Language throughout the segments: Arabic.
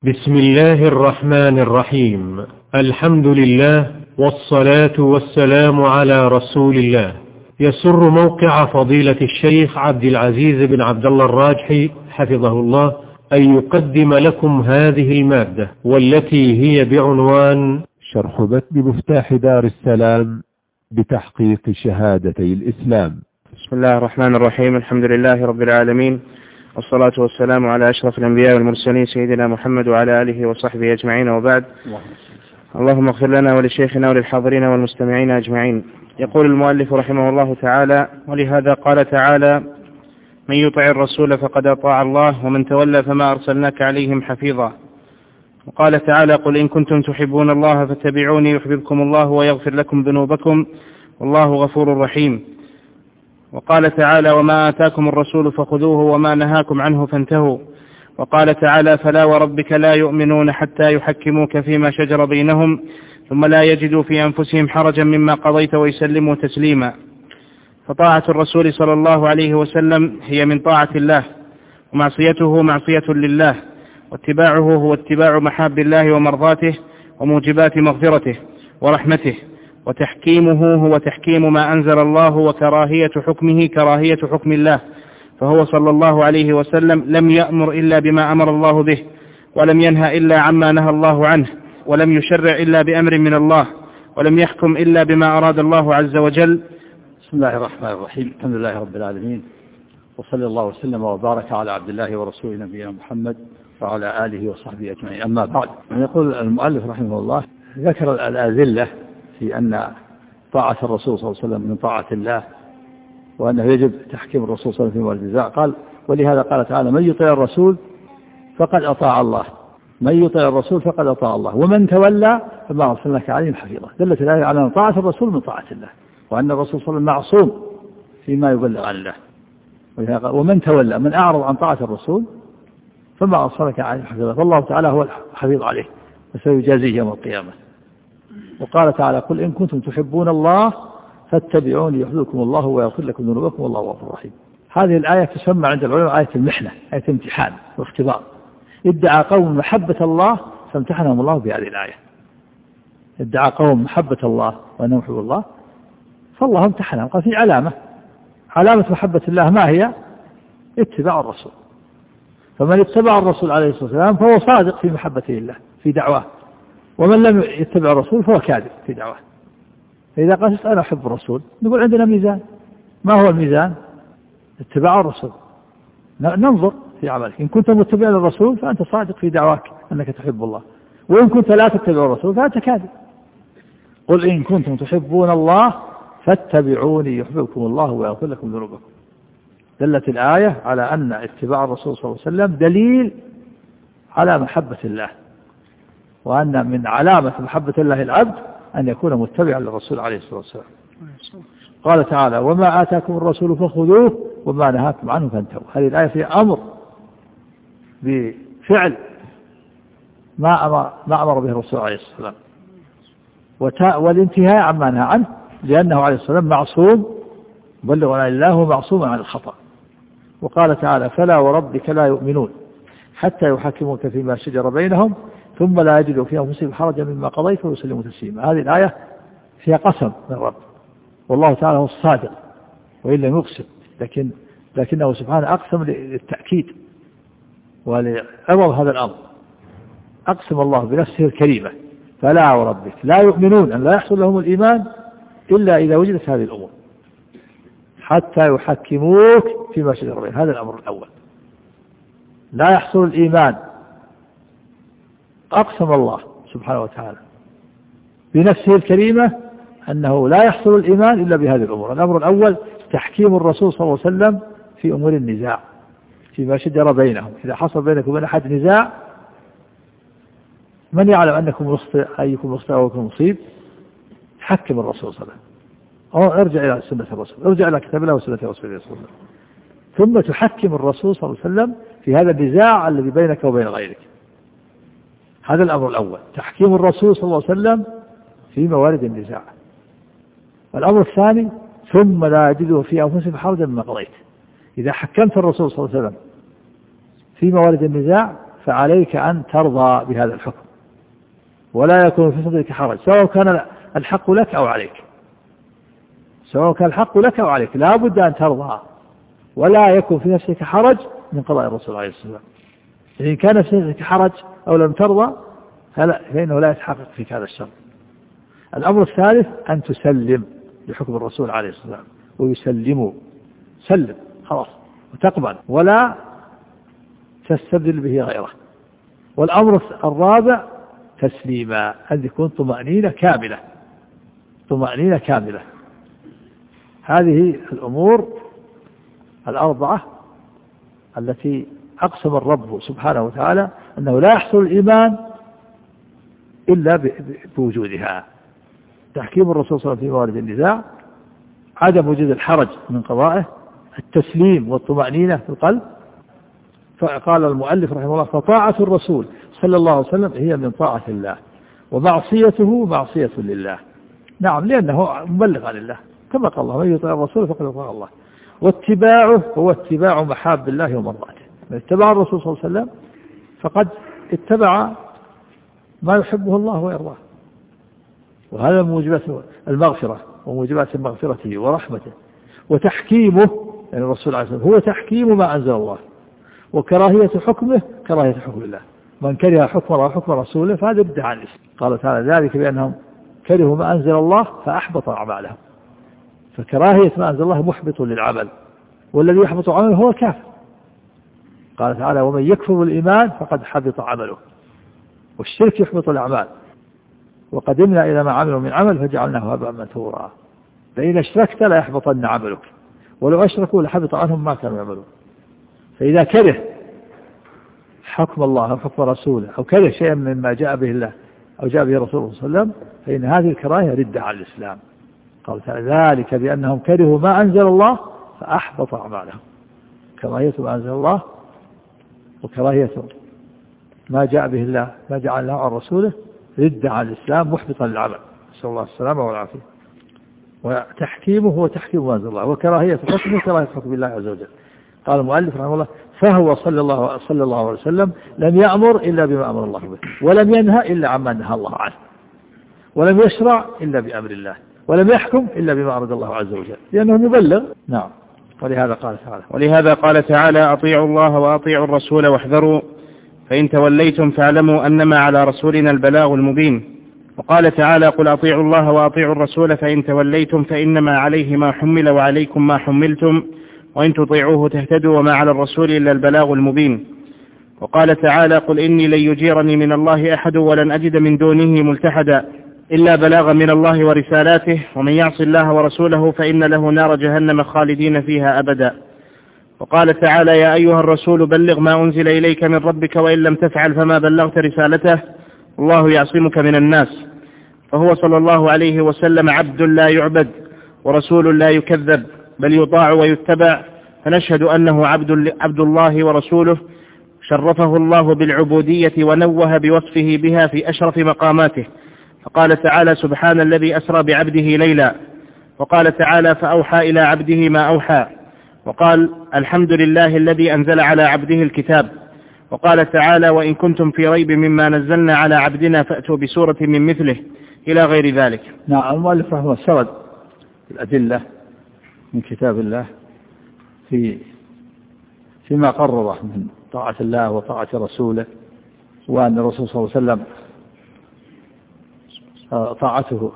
بسم الله الرحمن الرحيم. الحمد لله والصلاة والسلام على رسول الله. يسر موقع فضيلة الشيخ عبد العزيز بن عبد الله الراجحي حفظه الله أن يقدم لكم هذه المادة، والتي هي بعنوان شرح متن مفتاح دار السلام بتحقيق شهادتي الإسلام. بسم الله الرحمن الرحيم. الحمد لله رب العالمين، والصلاة والسلام على أشرف الأنبياء والمرسلين سيدنا محمد وعلى آله وصحبه أجمعين، وبعد. اللهم اغفر لنا ولشيخنا وللحاضرين والمستمعين أجمعين. يقول المؤلف رحمه الله تعالى: ولهذا قال تعالى: من يطع الرسول فقد أطاع الله ومن تولى فما أرسلناك عليهم حفيظا. وقال تعالى: قل إن كنتم تحبون الله فاتبعوني يحببكم الله ويغفر لكم ذنوبكم والله غفور رحيم. وقال تعالى: وما آتاكم الرسول فخذوه وما نهاكم عنه فانتهوا. وقال تعالى: فلا وربك لا يؤمنون حتى يحكموك فيما شجر بينهم ثم لا يجدوا في أنفسهم حرجا مما قضيت ويسلموا تسليما. فطاعة الرسول صلى الله عليه وسلم هي من طاعة الله، ومعصيته معصية لله، واتباعه هو اتباع محاب الله ومرضاته وموجبات مغفرته ورحمته، وتحكيمه هو تحكيم ما أنزل الله، وكراهية حكمه كراهية حكم الله. فهو صلى الله عليه وسلم لم يأمر إلا بما أمر الله به، ولم ينهى إلا عما نهى الله عنه، ولم يشرع إلا بأمر من الله، ولم يحكم إلا بما أراد الله عز وجل. بسم الله الرحمن الرحيم. الحمد لله رب العالمين، وصلى الله وسلم وبارك على عبد الله ورسوله نبينا محمد وعلى آله وصحبه أجمعين. أما بعد، يقول المؤلف رحمه الله: ذكر الأدلة في أن طاعة الرسول صلى الله عليه وسلم من طاعة الله، وأنه يجب تحكيم الرسول صلى الله عليه وسلم في النزاع. قال: ولهذا قال تعالى: من يطيع الرسول فقد أطاع الله، من يطيع الرسول فقد أطاع الله ومن تولى فما أرسلناك عليهم حفيظا. دلت الآية على أن طاعة الرسول من طاعة الله، وأن الرسول صلى الله عليه وسلم معصوم فيما يبلغ عن الله. ومن تولى، من أعرض عن طاعة الرسول فما أرسلناك عليهم حفيظا، فالله تعالى هو الحفيظ عليه وسيجازيه يوم القيامة. وقال تعالى: قل إن كنتم تحبون الله فاتبعوني يحببكم الله ويغفر لكم ذنوبكم والله غفور رحيم. هذه الآية تسمى عند العلماء آية المحنة، آية امتحان واختبار. ادعى قوم محبة الله فامتحنهم الله بهذه الآية. ادعى قوم محبة الله وأنهم يحبون الله فالله امتحنهم. قال: في علامة محبة الله ما هي؟ اتباع الرسول. فمن اتبع الرسول عليه الصلاة والسلام فهو صادق في محبته الله في دعواه، ومن لم يتبع الرسول فهو كاذب في دعواه. فإذا قال: أنا أحب الرسول، نقول عندنا ميزان. ما هو الميزان؟ اتباع الرسول. ننظر في عملك، إن كنت متبع للرسول فأنت صادق في دعواك أنك تحب الله، وإن كنت لا تتبع الرسول فأنت كاذب. قل إن كنتم تحبون الله فاتبعوني يحببكم الله ويغفر لكم ذنوبكم. دلت الآية على أن اتباع الرسول صلى الله عليه وسلم دليل على محبة الله، وأن من علامة محبة الله العبد أن يكون متبعا للرسول عليه الصلاة والسلام. قال تعالى: وما آتاكم الرسول فخذوه وما نهاكم عنه فانتهوا. هذه الآية فيها أمر بفعل ما أمر به الرسول عليه الصلاة والسلام، والانتهاء عما نهى عنه، لأنه عليه الصلاة والسلام معصوم بلغ عن الله ومعصوم عن الخطأ. وقال تعالى: فلا وربك لا يؤمنون حتى يحكموك فيما شجر بينهم ثم لا يجدوا في أنفسهم حرجا مما قضيت ويسلموا تسليما. هذه الآية فيها قسم من الرب، والله تعالى هو الصادق وإن لم يقسم، لكنه سبحانه أقسم للتأكيد ولعوض هذا الأمر. أقسم الله بنفسه الكريمة: فلا وربك لا يؤمنون، أن لا يحصل لهم الإيمان إلا إذا وجدت هذه الأمور حتى يحكموك فيما شجر بينهم. هذا الأمر الأول. لا يحصل الإيمان، أقسم الله سبحانه وتعالى بنفسه الكريمة أنه لا يحصل الإيمان إلا بهذه الأمور. الأمر الأول تحكيم الرسول صلى الله عليه وسلم في أمور النزاع فيما شجر بينهم. إذا حصل بينكم وبين أحد نزاع، من يعلم أنكم مخطئ أيكم مخطئ أو أيكم مصيب، حكم الرسول صلى الله عليه وسلم، أو ارجع إلى سنة الرسول، ارجع إلى كتاب الله وسنة رسوله صلى الله عليه وسلم، ثم تحكم الرسول صلى الله عليه وسلم في هذا النزاع الذي بينك وبين غيرك. هذا الأمر الأول، تحكيم الرسول صلى الله عليه وسلم في موارد النزاع. الأمر الثاني: ثم لا يجدوا في أنفسهم حرجا مما قضيت. إذا حكمت الرسول صلى الله عليه وسلم في موارد النزاع فعليك أن ترضى بهذا الحكم ولا يكون في صدرك حرج، سواء كان الحق لك أو عليك، سواء كان الحق لك أو عليك، لا بد أن ترضى ولا يكون في نفسك حرج من قضاء الرسول عليه الصلاة والسلام. إن كان في نفسك حرج أو لم ترضى فإنه لا يتحقق فيك هذا الشرط. الأمر الثالث أن تسلم لحكم الرسول عليه الصلاة والسلام، ويسلموا، سلم خلاص وتقبل ولا تستبدل به غيره. والأمر الرابع تسليما، أن يكون طمأنينة كاملة، طمأنينة كاملة. هذه الأمور الأربعة التي أقسم الرب سبحانه وتعالى أنه لا يحصل الإيمان إلا بوجودها. تحكيم الرسول صلى الله عليه وسلم في موارد النزاع، عدم وجود الحرج من قضائه، التسليم والطمأنينة في القلب. فقال المؤلف رحمه الله: فطاعة الرسول صلى الله عليه وسلم هي من طاعة الله، ومعصيته معصية لله. نعم، لأنه مبلغ عن الله، كما قال الله: من يطيع الرسول فقد أطاع الله. واتباعه هو اتباع محاب الله ومرضاته. من اتبع الرسول صلى الله عليه وسلم فقد اتبع ما يحبه الله ويرضاه، وهذا موجبات المغفرة وموجبات مغفرته ورحمته. وتحكيمه، يعني الرسول عليه الصلاة والسلام هو تحكيم ما أنزل الله، وكراهية حكمه كراهية حكم الله. من كره حكم الله وحكم رسوله فهذا ابتدع عن الإسلام. قال تعالى: ذلك بأنهم كرهوا ما أنزل الله فأحبط أعمالهم. فكراهية ما أنزل الله محبط للعمل، والذي يحبط عمله هو كافر. قال تعالى: ومن يكفر بالإيمان فقد حبط عمله. والشرك يحبط الأعمال. وقدمنا إلى ما عملوا من عمل فجعلناه هباء منثورا. فإذا اشركت لا يحبطن عملك، ولو أشركوا لحبط عنهم ما كانوا يعملون. فإذا كره حكم الله أو حكم رسوله أو كره شيئا مما جاء به الله أو جاء به رسوله صلى الله عليه وسلم فإن هذه الكراهية ردة على الإسلام. قال تعالى: ذلك بأنهم كرهوا ما أنزل الله فأحبط أعمالهم. كراهية ما أنزل الله وكراهية ما جاء به الله ما جاء الله عن رسوله ردة على الإسلام محبطا للعمل، نسأل الله السلامة والعافية. وتحكيمه هو تحكيم ما أنزل الله، وكراهية حكمه كراهية حكم الله عز وجل. قال المؤلف رحمه الله: فهو صلى الله عليه وسلم لم يأمر إلا بما أمر الله به، ولم ينهى إلا عما نهى الله عنه، ولم يشرع إلا بأمر الله، ولم يحكم إلا بما أراد الله عز وجل، لأنه مبلغ. نعم. ولهذا قال تعالى: أطيعوا الله وأطيعوا الرسول واحذروا، فإن توليتم فاعلموا أنما على رسولنا البلاغ المبين. وقال تعالى: قل أطيعوا الله وأطيعوا الرسول فإن توليتم فإنما عليه ما حمل وعليكم ما حملتم وإن تطيعوه تهتدوا وما على الرسول إلا البلاغ المبين. وقال تعالى: قل إني لن يجيرني من الله أحد ولن أجد من دونه ملتحدا إلا بلاغا من الله ورسالاته ومن يعص الله ورسوله فإن له نار جهنم خالدين فيها أبدا. وقال تعالى: يا أيها الرسول بلغ ما أنزل إليك من ربك وإن لم تفعل فما بلغت رسالته الله يعصمك من الناس. فهو صلى الله عليه وسلم عبد لا يعبد ورسول لا يكذب بل يطاع ويتبع، فنشهد أنه عبد الله ورسوله شرفه الله بالعبودية ونوه بوصفه بها في أشرف مقاماته. فقال تعالى: سبحان الذي أسرى بعبده ليلا. وقال تعالى: فأوحى إلى عبده ما أوحى. وقال: الحمد لله الذي أنزل على عبده الكتاب. وقال تعالى: وإن كنتم في ريب مما نزلنا على عبدنا فأتوا بسورة من مثله إلى غير ذلك. نعم. المؤلف رحمه الله سرد الأدلة من كتاب الله فيما قرره من طاعة الله وطاعة رسوله، وأن الرسول صلى الله عليه وسلم طاعته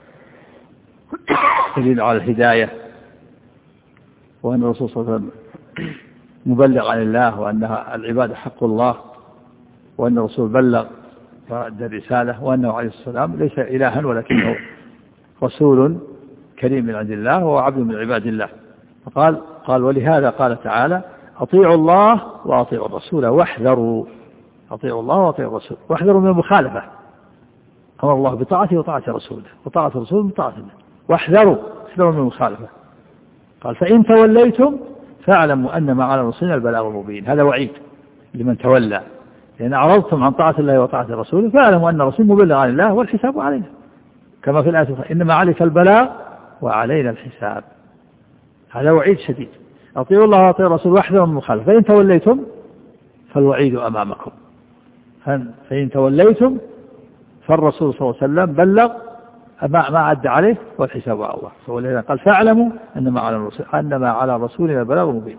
دليل على الهداية، وأن الرسول صلى الله عليه وسلم مبلغ عن الله، وأن العبادة حق الله، وأن الرسول بلغ وأدى الرسالة، وأنه عليه الصلاة والسلام ليس إلها ولكنه رسول كريم من عند الله وعبد من عباد الله. قال ولهذا قال تعالى: أطيعوا الله وأطيعوا الرسول واحذروا. أطيعوا الله وأطيعوا الرسول واحذروا من المخالفة. أمر الله بطاعته وطاعة رسوله، وطاعة الرسول بطاعة الله، واحذروا من المخالفة. قال: فإن توليتم فاعلموا أنما على رسولنا البلاغ المبين. هذا وعيد لمن تولى، لأن أعرضتم عن طاعة الله وطاعة رسوله فاعلموا أن الرسول مبلغ عن الله والحساب علينا، كما في الآية: إنما عليك البلاغ وعلينا الحساب. هذا وعيد شديد. أطيعوا الله وأطيعوا الرسول واحذروا من المخالفة. فإن توليتم فالوعيد أمامكم. فإن توليتم فالرسول صلى الله عليه وسلم بلغ ما عد عليه والحساب على الله. ولذلك قال فاعلموا أنما على رسولنا البلاغ المبين.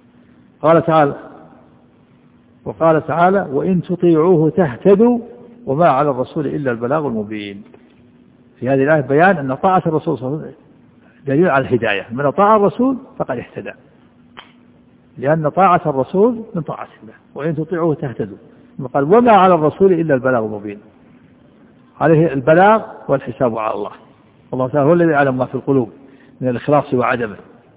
وقال تعالى وإن تطيعوه تهتدوا وما على الرسول إلا البلاغ المبين. في هذه الآية بيان أن طاعة الرسول صلى الله عليه وسلم دليل على الهداية، من أطاع الرسول فقد اهتدى، لأن طاعة الرسول من طاعة الله. وإن تطيعوه تهتدوا، قال وما على الرسول إلا البلاغ المبين، عليه البلاغ والحساب على الله. الله تعالى هو الذي يعلم ما في القلوب من الإخلاص وعدمه.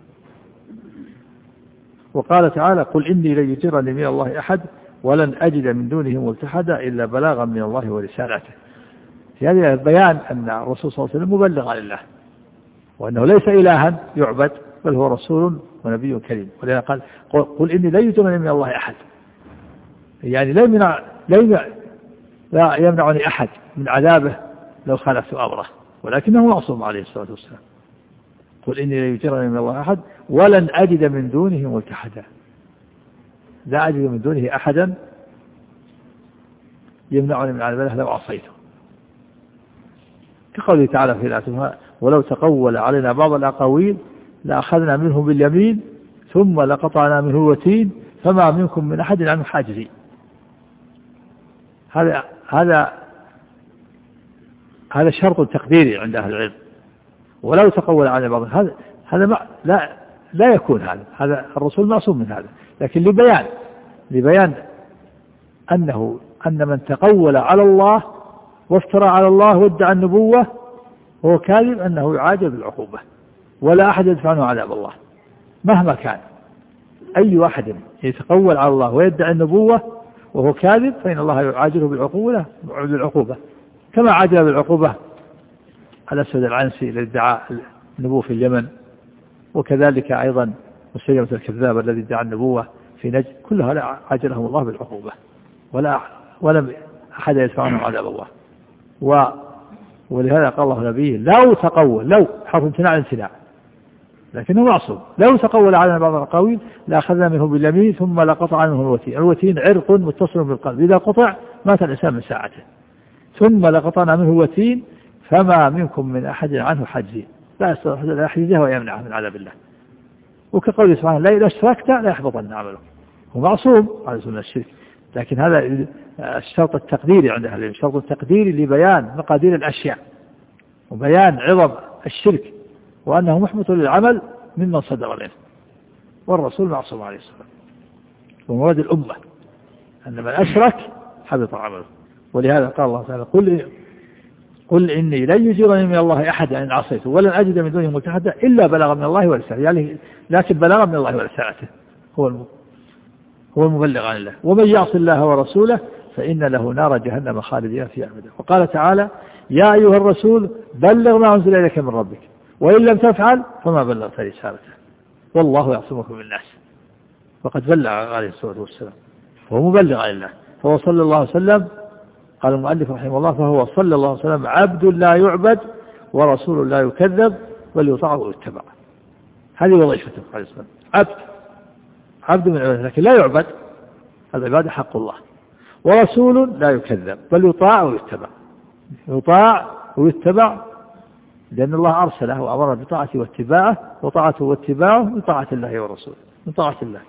وقال تعالى قل إني لن يجيرني من الله أحد ولن أجد من دونه ملتحدا إلا بلاغا من الله ورسالته. في هذا بيان أن الرسول صلى الله عليه وسلم مبلغ عن الله، وأنه ليس إلها يعبد بل هو رسول ونبي كريم. ولذلك قال قل إني لن يجيرني من الله أحد، يعني لا يمنعني أحد من عذابه لو خالفت أمره، ولكنه معصوم عليه الصلاة والسلام. قل إني لا يجيرني من الله أحد ولن أجد من دونه ملتحدا، لا أجد من دونه أحدا يمنعني من عذابه لو عصيته. كقوله تعالى في الآية ولو تقول علينا بعض الأقاويل لأخذنا منه باليمين ثم لقطعنا منه الوتين فما منكم من أحد عنه حاجزين. هذا شرط تقديري عند أهل العلم. ولو تقول على بعض هذا لا يكون هذا الرسول معصوم من هذا، لكن لبيان أن من تقول على الله وافترى على الله وادعى النبوة هو كاذب، أنه يعاجل بالعقوبة ولا أحد يدفع عنه عذاب الله مهما كان. أي أحد يتقول على الله ويدعي النبوة وهو كاذب فإن الله يعاجله بالعقوبة كما عاجل بالعقوبة الأسود العنسي الذي ادعى النبوة في اليمن، وكذلك أيضا مسيلمة الكذاب الذي ادعى النبوة في نجد. كلها عاجلهم الله بالعقوبة ولم أحد يدفع عنه عذاب الله. ولهذا قال الله نبيه لو تقول، لو حرف امتناع، لكنه معصوم. لو تقول علينا بعض الأقاويل لأخذنا منه باليمين ثم لقطع منه الوتين. الوتين عرق متصل بالقلب، إذا قطع مات الإنسان من ساعته. ثم لقطعنا منه الوتين فما منكم من أحد عنه حاجزين، لا يستطيع لا يحجزه ويمنعه من عذاب الله. وكقول سبحانه لا إذا اشتركت لا يحبطن عمله. هو معصوم على سنة الشرك، لكن هذا الشرط التقديري عند أهل العلم، شرط التقديري لبيان مقادير الأشياء وبيان عظم الشرك وأنه محبط للعمل مما صدر منه، والرسول معصوم عليه الصلاة والسلام. ومراد الأمة أن من أشرك حبط عمله. ولهذا قال الله تعالى قل إني لن يجيرني من الله أحد إن عصيته ولن أجد من دونه ملتحدا إلا بلاغا من الله ورسالته، يعني لكن بلاغا من الله ورسالته هو المبلغ عن الله. ومن يعص الله ورسوله فإن له نار جهنم خالدين فيها أبدا. وقال تعالى يا أيها الرسول بلغ ما أنزل إليك من ربك وإن لم تفعل فما بلغت رسالته والله يعصمك من الناس. وقد بلغ عليه الصلاة والسلام وهو مبلغ عن الله. فهو صلى الله عليه وسلم، قال المؤلف رحمه الله، فهو صلى الله عليه وسلم عبد لا يعبد ورسول لا يكذب بل يطاع ويتبع. هذه وظيفته عليه الصلاة والسلام، عبد من عباده لكن لا يعبد، العبادة حق الله. ورسول لا يكذب بل يطاع ويتبع، يطاع ويتبع لأن الله أرسله وأمر بطاعته واتباعه، وطاعته واتباعه من طاعة الله ورسوله، من طاعة الله.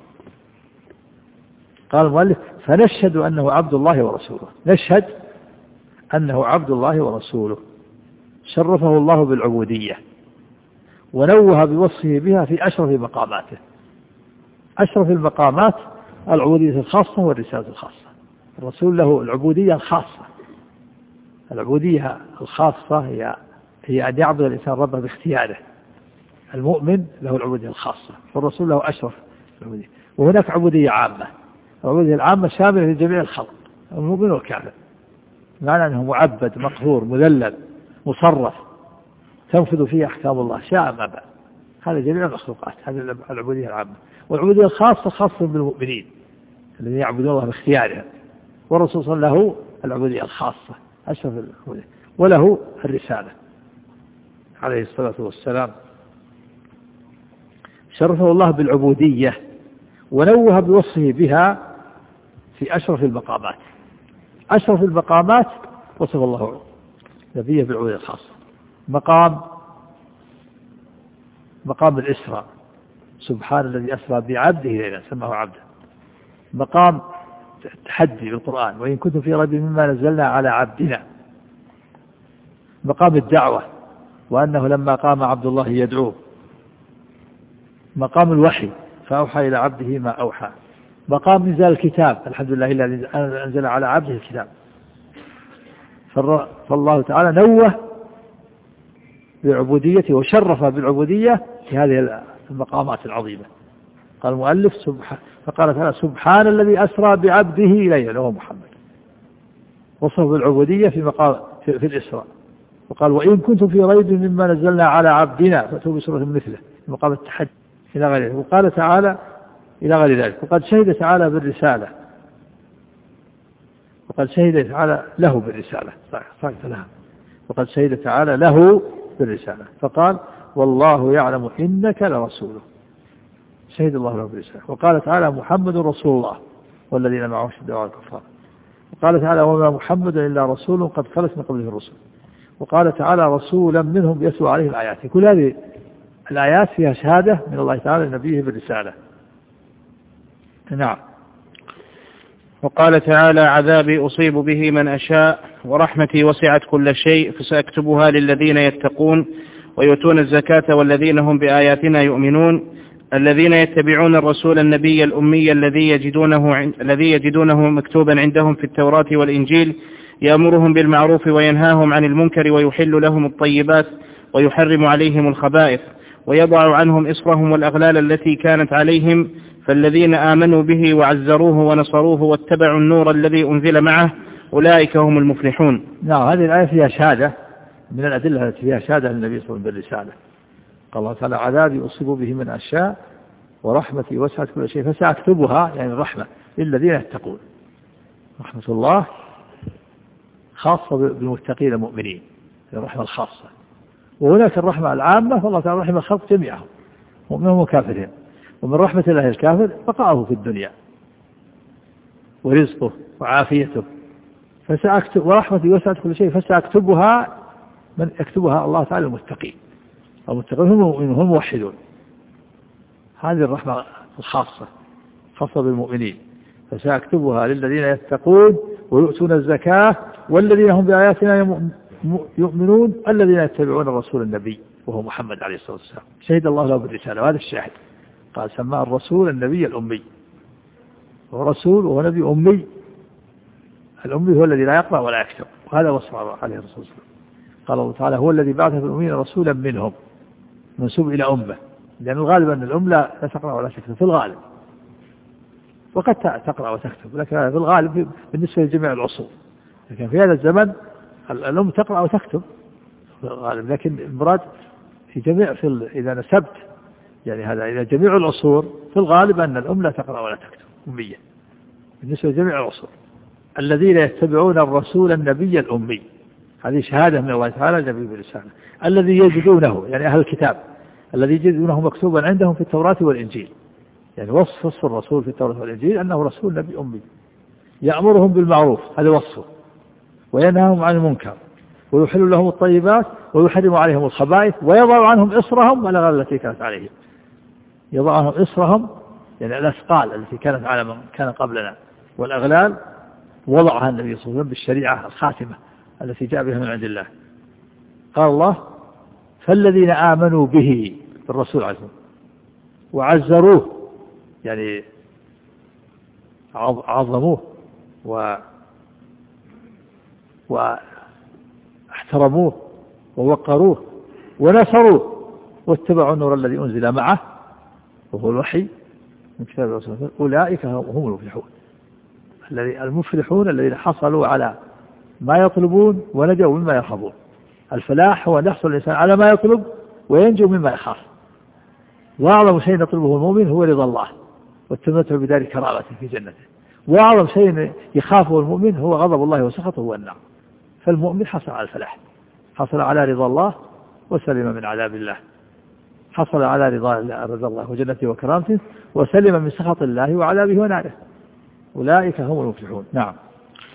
قال المؤلف فنشهد أنه عبد الله ورسوله، نشهد أنه عبد الله ورسوله شرفه الله بالعبودية ونوه بوصفه بها في أشرف مقاماته. أشرف المقامات العبودية الخاصة والرسالة الخاصة. الرسول له العبودية الخاصة. العبودية الخاصة هي أن يعبد الإنسان ربه باختياره. المؤمن له العبودية الخاصة والرسول له أشرف العبودية. وهناك عبودية عامة، العبودية العامة شاملة لجميع الخلق المؤمن والكافر، معنى أنه معبد مقهور مذلل مصرف تنفذ فيه أحكام الله شاء ما بقى. هذا جميع المخلوقات، هذه العبودية العامة. والعبودية الخاصة خاصة بالمؤمنين الذين يعبدون الله باختيارهم. والرسول صلى الله عليه وسلم له العبودية الخاصة أشرف العبودية وله الرسالة عليه الصلاة والسلام. شرفه الله بالعبودية ونوه بوصفه بها في أشرف المقامات. أشرف المقامات وصف الله نبيه بالعبودية الخاصة. مقام الإسراء، سبحان الذي أسرى بعبده ليلا سماه عبدا. مقام التحدي بالقرآن، وإن كنتم في ريب مما نزلنا على عبدنا. مقام الدعوة، وأنه لما قام عبد الله يدعوه. مقام الوحي، فأوحى إلى عبده ما أوحى. مقام نزال الكتاب، الحمد لله الذي أنزل على عبده الكتاب. فالله تعالى نوه بعبوديته وشرف بالعبودية في هذه المقامات العظيمة. قال المؤلف فقال تعالى سبحان الذي أسرى بعبده ليلا وهو محمد، وصف بالعبودية في الإسراء. وقال وإن كنتم في ريب مما نزلنا على عبدنا فأتوا بسورة مثله في مقام التحدي إلى غيره. وقال تعالى إلى غير ذلك. وقد شهد تعالى بالرسالة، وقد شهد تعالى له بالرسالة، وقد شهد تعالى له بالرسالة، فقال والله يعلم إنك لرسوله، شهد الله له بالرسالة. وقال تعالى محمد رسول الله والذين معه شداء على الكفار. وقال تعالى وما محمد إلا رسول قد خلت من قبله الرسل. وقال تعالى رسولا منهم يتلو عليه الآيات. كل هذه الآيات فيها شهادة من الله تعالى لنبيه بالرسالة. نعم. وقال تعالى عذابي أصيب به من أشاء ورحمتي وسعت كل شيء فسأكتبها للذين يتقون ويؤتون الزكاة والذين هم بآياتنا يؤمنون الذين يتبعون الرسول النبي الأمي الذي يجدونه مكتوبا عندهم في التوراة والإنجيل يأمرهم بالمعروف وينهاهم عن المنكر ويحل لهم الطيبات ويحرم عليهم الخبائث ويضع عنهم إصرهم والأغلال التي كانت عليهم فالذين آمنوا به وعزروه ونصروه واتبعوا النور الذي أنزل معه أولئك هم المفلحون. نعم، هذه الآية فيها شهادة من الأدلة التي فيها شهادة للنبي صلى الله عليه وسلم بالرسالة. قال الله تعالى عذابي أصيب به من أشياء ورحمتي وسعت كل شيء فسأكتبها، يعني الرحمة للذين يتقون. رحمة الله خاصة بالمتقين المؤمنين، الرحمة الخاصة. وهناك الرحمة العامة، فالله تعالى رحمة الخلق جميعهم مؤمنهم وكافرين. ومن رحمة الله الكافر بقاؤه في الدنيا ورزقه وعافيته. فسأكتب ورحمتي وسعت كل شيء فسأكتبها، من يكتبها الله تعالى المتقين. المتقين هم موحدون. هذه الرحمة الخاصة خاصة بالمؤمنين. فسأكتبها للذين يتقون ويؤتون الزكاة والذين هم بآياتنا يؤمنون الذين يتبعون الرسول النبي وهو محمد عليه الصلاة والسلام. شهد الله له بالرسالة، وهذا الشاهد. قال سماه الرسول النبي الأمي، ورسول وهو نبي أمي. الأمي هو الذي لا يقرأ ولا يكتب، وهذا وصف عليه الرسول صلى الله عليه وسلم. قال الله تعالى هو الذي بعث في الأمين رسولا منهم، منسوب إلى أمة، لأن الغالب أن الأم لا تقرأ ولا تكتب في الغالب، وقد تقرأ وتكتب، لكن في الغالب بالنسبة لجميع العصور. لكن في هذا الزمن الأم تقرأ وتكتب في الغالب، لكن المراد إذا نسبت يعني هذا إلى جميع العصور، في الغالب أن الأم لا تقرأ ولا تكتب، أمية بالنسبة لجميع العصور. الذين يتبعون الرسول النبي الأمي، هذه شهادة من الله تعالى النبي بالرسالة. الذي يجدونه يعني أهل الكتاب، الذي يجدونه مكتوبا عندهم في التوراة والإنجيل، يعني وصف الرسول في التوراة والإنجيل أنه رسول نبي أمي. يأمرهم بالمعروف، هذا وصفه، وينهاهم عن المنكر ويحل لهم الطيبات ويحرم عليهم الخبائث ويضع عنهم إصرهم والأغلال التي كانت عليهم. يضع عنهم إصرهم يعني الأثقال التي كانت على من كان قبلنا، والأغلال وضعها النبي صلى الله عليه وسلم بالشريعة الخاتمة التي جاء بها من عند الله. قال الله فالذين آمنوا به الرسول عليه الصلاة والسلام وعزروه، يعني عظموه واحترموه ووقروه ونصروه واتبعوا النور الذي أنزل معه وهو الوحي من كتاب الرسول، أولئك هم المفلحون. المفلحون الذين حصلوا على ما يطلبون ونجوا مما يخافون. الفلاح هو أن يحصل الإنسان على ما يطلب وينجو مما يخاف. وأعظم شيء يطلبه المؤمن هو رضا الله والتمتع بدار كرامته في جنته. وأعظم شيء يخافه المؤمن هو غضب الله وسخطه والنار. فالمؤمن حصل على الفلاح، حصل على رضا الله وسلم من عذاب الله، حصل على رضا الله وجنته وكرامته وسلم من سخط الله وعذابه وناره. أولئك هم المفلحون. نعم.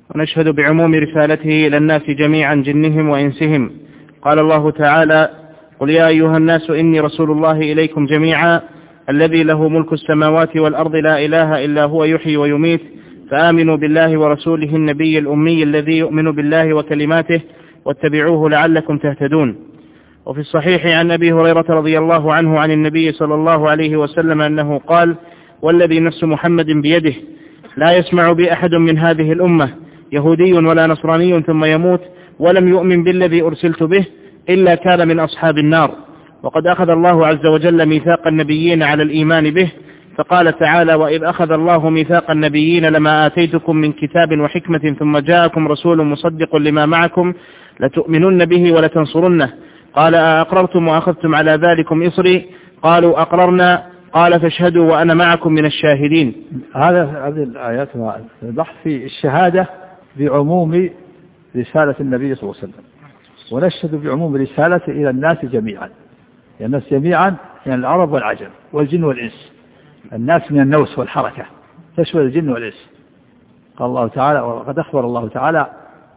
ونشهد بعموم رسالته إلى الناس جميعا جنهم وإنسهم. قال الله تعالى: قل يا أيها الناس إني رسول الله إليكم جميعا الذي له ملك السماوات والأرض لا إله إلا هو يحيي ويميت فآمنوا بالله ورسوله النبي الأمي الذي يؤمن بالله وكلماته واتبعوه لعلكم تهتدون. وفي الصحيح عن أبي هريرة رضي الله عنه عن النبي صلى الله عليه وسلم أنه قال: والذي نفس محمد بيده لا يسمع بي أحد من هذه الأمة يهودي ولا نصراني ثم يموت ولم يؤمن بالذي أرسلت به إلا كان من أصحاب النار. وقد أخذ الله عز وجل ميثاق النبيين على الإيمان به، فقال تعالى: وإذ أخذ الله ميثاق النبيين لما آتيتكم من كتاب وحكمة ثم جاءكم رسول مصدق لما معكم لتؤمنن به ولتنصرنه. قال: أأقررتم وأخذتم على ذلكم إصري؟ قالوا: أقررنا. قال: فاشهدوا وأنا معكم من الشاهدين. هذه الآيات البحث في الشهادة بعموم رسالة النبي صلى الله عليه وسلم، ونشهد بعموم رسالته إلى الناس جميعا، الناس جميعا من العرب والعجم والجن والإنس. الناس من النوس والحركة تشمل الجن والإنس. قال الله تعالى: وقد أخبر الله تعالى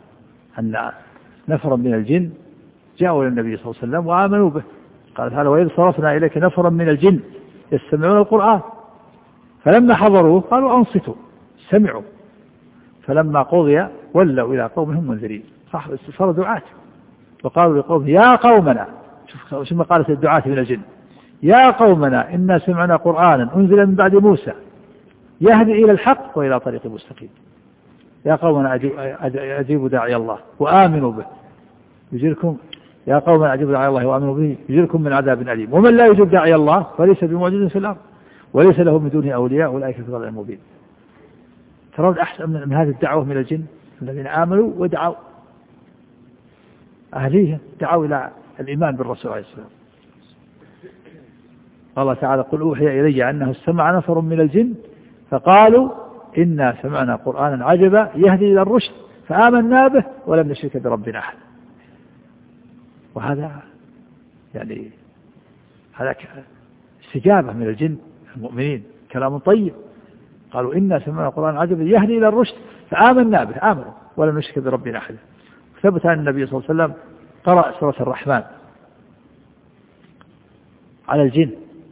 أن نفرا من الجن جاءوا إلى النبي صلى الله عليه وسلم وآمنوا به. قال تعالى: وإذ صرفنا إليك نفرا من الجن يستمعون القرآن فلما حضروه قالوا أنصتوا سمعوا فلما قضي ولوا إلى قومهم منذرين. صاروا دعاة وقالوا لقوم: يا قومنا، شوف ما قالت الدعاة من الجن: يا قومنا إنا سمعنا قرآنا أنزل من بعد موسى يهدي إلى الحق وإلى طريق مستقيم. يا قومنا أجيبوا داعي الله وآمنوا به يجيركم. يا قومنا أجيبوا داعي الله وآمنوا به يجيركم من عذاب أليم. ومن لا يجيب داعي الله فليس بمعجز في الأرض وليس له من دونه أولياء أولئك في ضلال مبين. ترون أحسن من هذه الدعوة من الجن الذين آمنوا ودعوا أهليهم، دعوا إلى الإيمان بالرسول عليه السلام. قال تعالى: قل أوحي إلي أنه استمع نفر من الجن فقالوا إنا سمعنا قرآنا عجبا يهدي إلى الرشد فآمنا به ولم نشرك بربنا أحد. وهذا يعني هذا استجابة من الجن المؤمنين، كلام طيب. قالوا إنا سمعنا قرآنا عجبا يهدي إلى الرشد فآمنا به، آمنوا ولم نشرك بربنا أحد. ثبت أن النبي صلى الله عليه وسلم قرأ سورة الرحمن على الجن،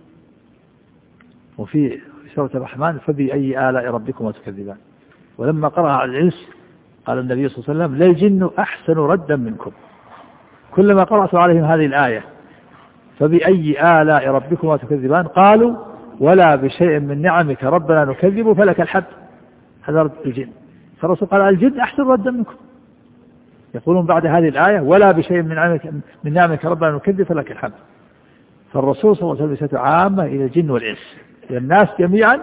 وفي سورة الرحمن: فبأي آلاء ربكما تكذبان. ولما قرأ على الإنس قال النبي صلى الله عليه وسلم: للجن أحسن ردا منكم. كلما قرأت عليهم هذه الآية فبأي آلاء ربكما تكذبان قالوا: ولا بشيء من نعمك ربنا نكذب فلك الحمد. هذا رد الجن. فالرسول قال: الجن أحسن ردا منكم. يقولون بعد هذه الآية: ولا بشيء من نعمك ربنا نكذب فلك الحمد. فالرسول صلى الله عليه وسلم عامة إلى الجن والإنس، إلى الناس جميعا،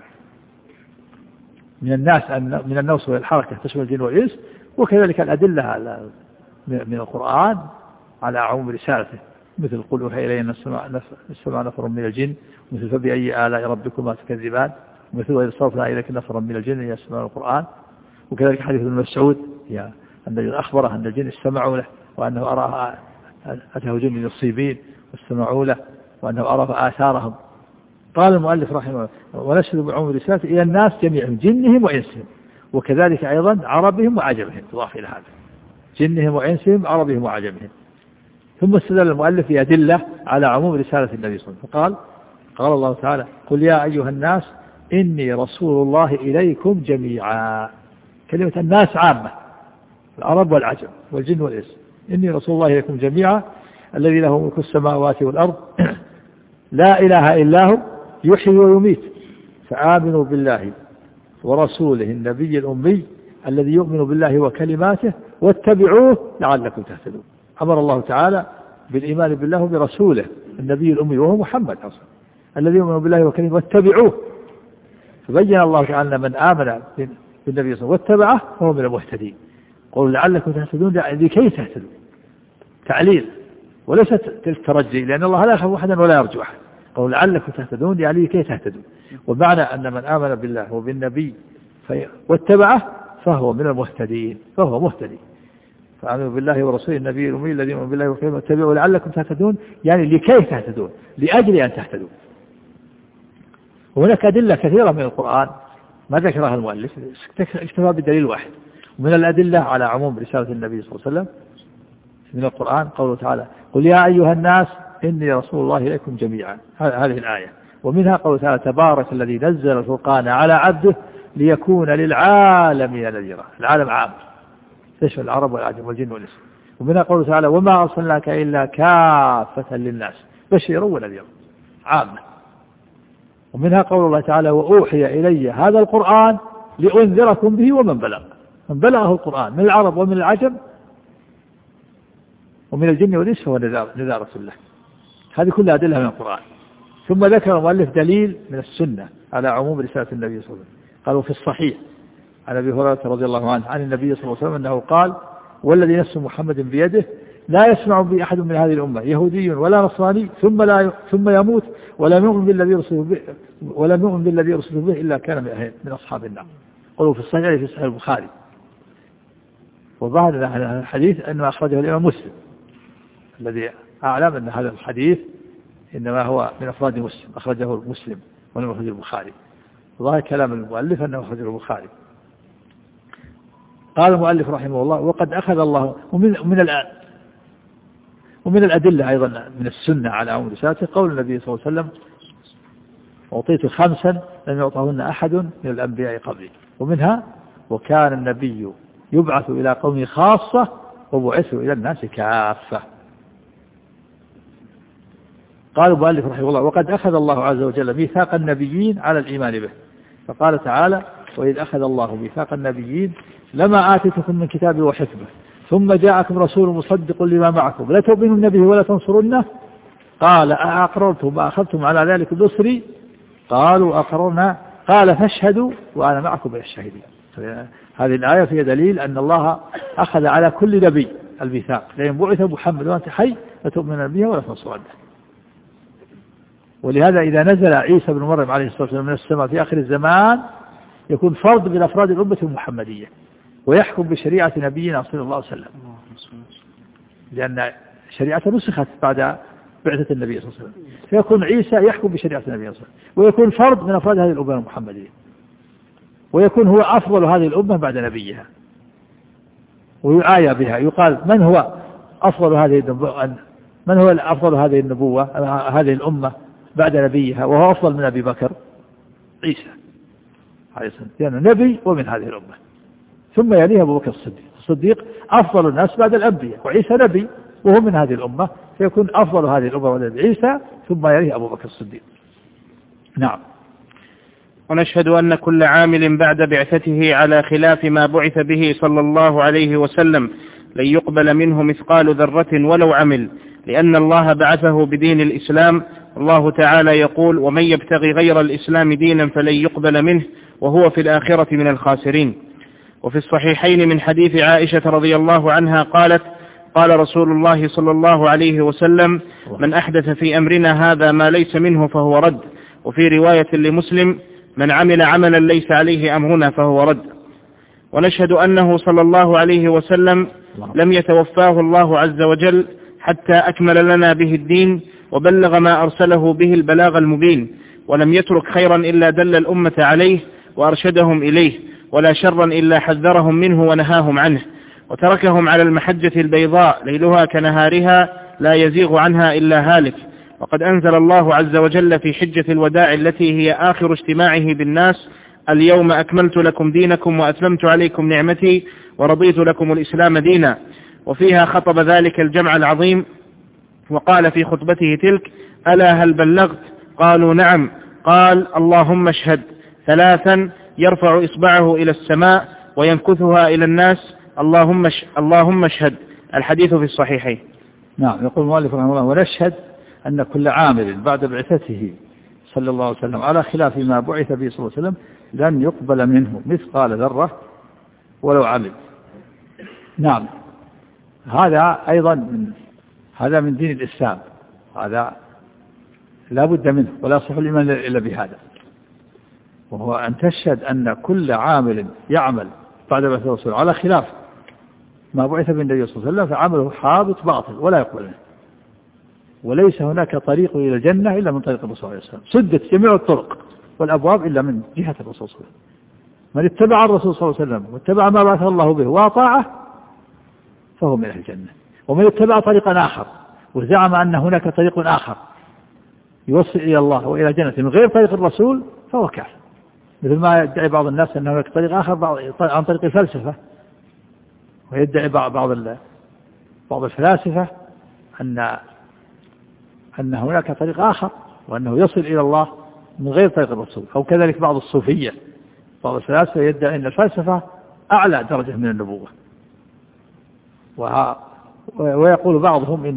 من النوس والحركة تشمل الجن والإنس. وكذلك الأدلة من القرآن على عموم رسالته، مثل: قل أوحي إلي أن استمع نفر من الجن، مثل: فبأي آلاء ربكما تكذبان، مثل: وإذ صرفنا إليك نفرا من الجن يستمعون القرآن. وكذلك حديث ابن مسعود أن أخبره أن الجن استمعوا له، وأنه أرى أتاه جن يصيبين واستمعوا له، وأنه أرى آثارهم. قال المؤلف رحمه الله: ونشهد بعموم رسالته إلى الناس جميعهم جنهم وإنسهم، وكذلك أيضا عربهم وعجمهم، تضاف إلى هذا: جنهم وإنسهم عربهم وعجمهم. ثم استدل المؤلف بأدلة على عموم رسالة النبي صلى الله عليه وسلم. قال الله تعالى: قل يا أيها الناس إني رسول الله إليكم جميعا. كلمة الناس عامة، العرب والعجم والجن والإنس. إني رسول الله إليكم جميعا الذي له ملك السماوات والأرض لا إله إلا هو يحيي ويميت فآمنوا بالله ورسوله النبي الأمي الذي يؤمن بالله وكلماته واتبعوه لعلكم تهتدون. أمر الله تعالى بالإيمان بالله وبرسوله النبي الأمي وهو محمد أصلا الذي يؤمن بالله وكلماته واتبعوه. فبين الله تعالى من آمن بالنبي صلى الله عليه وسلم واتبعه وهو من المهتدين. قولوا لعلكم تهتدون لكي تهتدوا، تعليل وليست الترجي، لأن الله لا يخاف أحدا ولا يرجو أحد. قولوا لعلكم تهتدون يعني لكي تهتدوا. ومعنى أن من آمن بالله وبالنبي واتبعه فهو من المهتدين، فهو مهتدي. فآمنوا بالله ورسوله النبي الأمي الذي يؤمن بالله وكلماته واتبعوا لعلكم تهتدون، يعني لكي تهتدون، لأجل أن تهتدوا. وهناك أدلة كثيرة من القرآن ما ذكرها المؤلف، اكتفى بدليل واحد، من الأدلة على عموم رسالة النبي صلى الله عليه وسلم من القرآن قوله تعالى قل يا أيها الناس إني رسول الله إليكم جميعا، هذه الآية. ومنها قوله تعالى تبارك الذي نزل الفرقان على عبده ليكون للعالمين نذيرا. العالم عام تشمل العرب والعجم والجن والإنس. ومنها قوله تعالى وما أرسلناك إلا كافة للناس بشيرا ونذيرا عامة. ومنها قول الله تعالى وأوحي إلي هذا القرآن لأنذركم به ومن بلغ، من بلغه القرآن من العرب ومن العجم ومن الجن والإنس فهو نذارة له. هذه كلها أدلة من القرآن. ثم ذكر المؤلف دليل من السنة على عموم رسالة النبي صلى الله عليه وسلم. قالوا في الصحيح عن أبي هريرة رضي الله عنه عن النبي صلى الله عليه وسلم أنه قال والذي نفس محمد بيده لا يسمع بي أحد من هذه الأمة يهودي ولا نصراني ثم يموت ولم يؤمن بالذي يرسل به إلا كان من أصحاب النار. قالوا في الصحيح في صحيح البخاري. وظاهر هذا الحديث أنه أخرجه الإمام مسلم الذي أعلم أن هذا الحديث إنما هو من أفراد مسلم أخرجه مسلم ولم يخرجه البخاري. ظاهر كلام المؤلف أنه أخرجه البخاري. قال المؤلف رحمه الله وقد أخذ الله ومن الأدلة أيضا من السنة على عموم رسالته قول النبي صلى الله عليه وسلم أعطيت 5 لم يعطهن أحد من الأنبياء قبلي. ومنها وكان النبي يبعث إلى قومه خاصة وبعثوا إلى الناس كافة. قال المؤلف رحمه الله وقد أخذ الله عز وجل ميثاق النبيين على الإيمان به، فقال تعالى وإذ أخذ الله ميثاق النبيين لما آتيتكم من كتاب وحكمة ثم جاءكم رسول مصدق لما معكم لا تؤمنون به ولا تنصرونه قال أأقررتم وأخذتم على ذلك بصري قالوا أقررنا قال فاشهدوا وأنا معكم من الشاهدين. هذه الآية فيها دليل أن الله أخذ على كل نبي الميثاق لأن بعث محمد وأنت حي لتؤمنون به ولا تنصرونه. ولهذا إذا نزل عيسى بن مريم عليه الصلاة والسلام من السماء في آخر الزمان يكون فرد من أفراد الأمة المحمدية ويحكم بشريعة نبينا صلى الله عليه وسلم لأن شريعة نسخت بعد بعثة النبي صلى الله عليه وسلم، فيكون عيسى يحكم بشريعة النبي صلى الله عليه وسلم ويكون فرد من أفراد هذه الأمة المحمدية ويكون هو أفضل هذه الأمة بعد نبيها ويعايا بها. يقال من هو أفضل هذه النبوة هذه الأمة بعد نبيها وهو أفضل من أبي بكر عيسى عليه السلام لأنه نبي ومن هذه الأمة. ثم يليه أبو بكر الصديق أفضل الناس بعد الأنبياء وعيسى نبي وهو من هذه الأمة فيكون أفضل هذه الأمة بعد عيسى ثم يليه أبو بكر الصديق. نعم. ونشهد أن كل عامل بعد بعثته على خلاف ما بعث به صلى الله عليه وسلم لن يقبل منه مثقال ذرة ولو عمل، لأن الله بعثه بدين الإسلام. الله تعالى يقول ومن يبتغي غير الإسلام دينا فلن يقبل منه وهو في الآخرة من الخاسرين. وفي الصحيحين من حديث عائشة رضي الله عنها قالت قال رسول الله صلى الله عليه وسلم من أحدث في أمرنا هذا ما ليس منه فهو رد. وفي رواية لمسلم من عمل عملا ليس عليه أمرنا فهو رد. ونشهد أنه صلى الله عليه وسلم لم يتوفاه الله عز وجل حتى أكمل لنا به الدين وبلغ ما أرسله به البلاغ المبين، ولم يترك خيرا إلا دل الأمة عليه وأرشدهم إليه، ولا شرا إلا حذرهم منه ونهاهم عنه، وتركهم على المحجة البيضاء ليلها كنهارها لا يزيغ عنها إلا هالك. وقد أنزل الله عز وجل في حجة الوداع التي هي آخر اجتماعه بالناس اليوم أكملت لكم دينكم وأتممت عليكم نعمتي ورضيت لكم الإسلام دينا، وفيها خطب ذلك الجمع العظيم وقال في خطبته تلك ألا هل بلغت؟ قالوا نعم. قال اللهم اشهد 3 يرفع إصبعه إلى السماء وينكثها إلى الناس اللهم اشهد. الحديث في الصحيحين. نعم. يقول المؤلف رحمه الله ونشهد أن كل عامل بعد بعثته صلى الله عليه وسلم على خلاف ما بعث به صلى الله عليه وسلم لن يقبل منه مثقال ذرة ولو عمل. نعم. هذا أيضا من دين الإسلام، هذا لا بد منه ولا يصح الإيمان إلا بهذا، وهو أن تشهد أن كل عامل يعمل بعد بعث الرسول على خلاف ما بعث بالنبي صلى الله عليه وسلم فعمله حابط باطل ولا يقبل منه، وليس هناك طريق إلى الجنة إلا من طريق الرسول صلى الله عليه وسلم، سدت جميع الطرق والأبواب إلا من جهة الرسول صلى الله عليه وسلم، من اتبع الرسول صلى الله عليه وسلم واتبع ما بعث الله به وأطاعه فهو من أهل الجنة. ومن اتبع طريقا آخر وزعم أن هناك طريق آخر يوصل إلى الله وإلى جنة من غير طريق الرسول فهو كافر، مثل ما يدعي بعض الناس أن هناك طريق آخر عن طريق الفلسفة، ويدعي بعض الفلاسفة أن هناك طريق آخر وأنه يصل إلى الله من غير طريق الرسول. أو كذلك بعض الصوفية، بعض الفلاسفة يدعي أن الفلسفة أعلى درجة من النبوة، ويقول بعضهم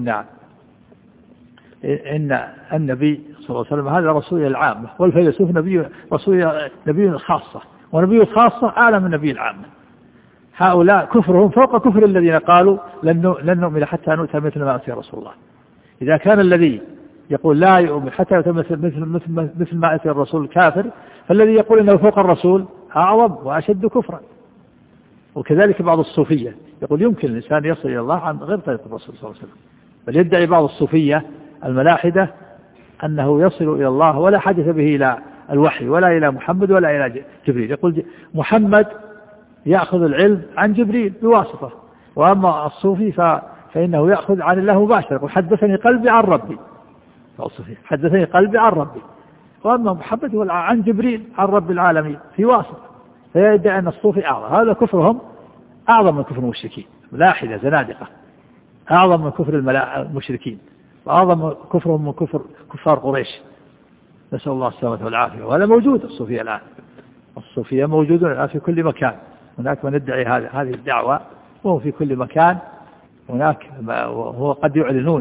إن النبي صلى الله عليه وسلم هذا رسول العامة، والفيلسوف نبي خاصة، ونبي الخاصة أعلى من نبي العامة. هؤلاء كفرهم فوق كفر الذين قالوا لن نؤمن حتى نؤتى مثل ما أتى رسول الله. إذا كان الذي يقول لا يؤمن حتى يؤتى مثل ما أتى الرسول كافر، فالذي يقول إنه فوق الرسول أعظم وأشد كفرا. وكذلك بعض الصوفية يقول يمكن الإنسان يصل إلى الله عن غير طريق الرسول صلى الله عليه وسلم، بل يدعي بعض الصوفية الملاحدة أنه يصل إلى الله ولا حدث به إلى الوحي ولا إلى محمد ولا إلى جبريل. يقول محمد يأخذ العلم عن جبريل بواسطة، وأما الصوفي فإنه يأخذ عن الله مباشرة. يقول حدثني قلبي عن ربي، حدثني قلبي عن ربي، وأما محمد هو عن جبريل عن رب العالمين في واسطة. فيدعي أن الصوفي أعظم. هذا كفرهم أعظم من كفر المشركين، ملاحدة زنادقة، أعظم من كفر المشركين، وأعظم كفرهم من كفار قريش، نسأل الله السلامة والعافية. وهذا موجود الصوفية الآن، الصوفية موجودون الآن في كل مكان. هناك من يدعي هذه الدعوة وهو في كل مكان. هناك وهو قد يعلنون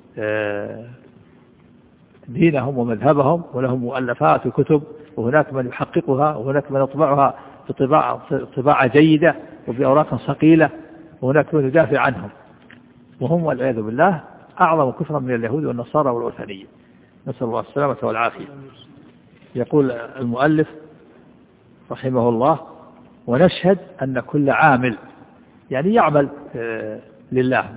دينهم ومذهبهم، ولهم مؤلفات وكتب، وهناك من يحققها، وهناك من يطبعها بطباعة جيدة وبأوراق ثقيلة، وهناك من يدافع عنهم، وهم والعياذ بالله أعظم كفرا من اليهود والنصارى والوثنية، نسأل الله السلامة والعافية. يقول المؤلف رحمه الله: ونشهد أن كل عامل، يعني يعمل لله،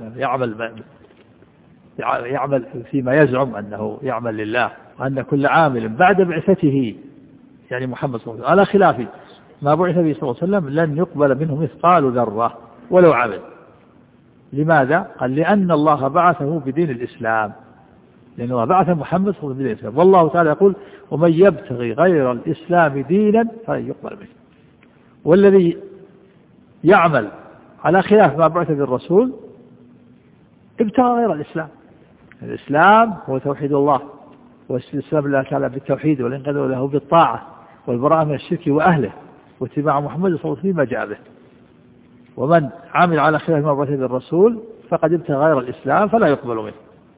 يعمل فيما يزعم أنه يعمل لله، وأن كل عامل بعد بعثته، يعني محمد صلى الله عليه وسلم، على خلاف ما بعث به صلى الله عليه وسلم، لن يقبل منه مثقال ذرة ولو عمل. لماذا؟ قال: لأن الله بعثه بدين الإسلام، لأنه بعث محمد صلى الله عليه وسلم بدين الإسلام، والله تعالى يقول: ومن يبتغي غير الإسلام دينا فلن يقبل منه. والذي يعمل على خلاف ما بعث بالرسول ابتغى غير الإسلام. الإسلام هو توحيد الله، واستسلام الله تعالى بالتوحيد، والانقياد له بالطاعة، والبراءة من الشرك وأهله، واتباع محمد صلى الله عليه وسلم ما جاء به. ومن عمل على خلاف ما بعث بالرسول فقد ابتغى غير الإسلام فلا يقبل منه.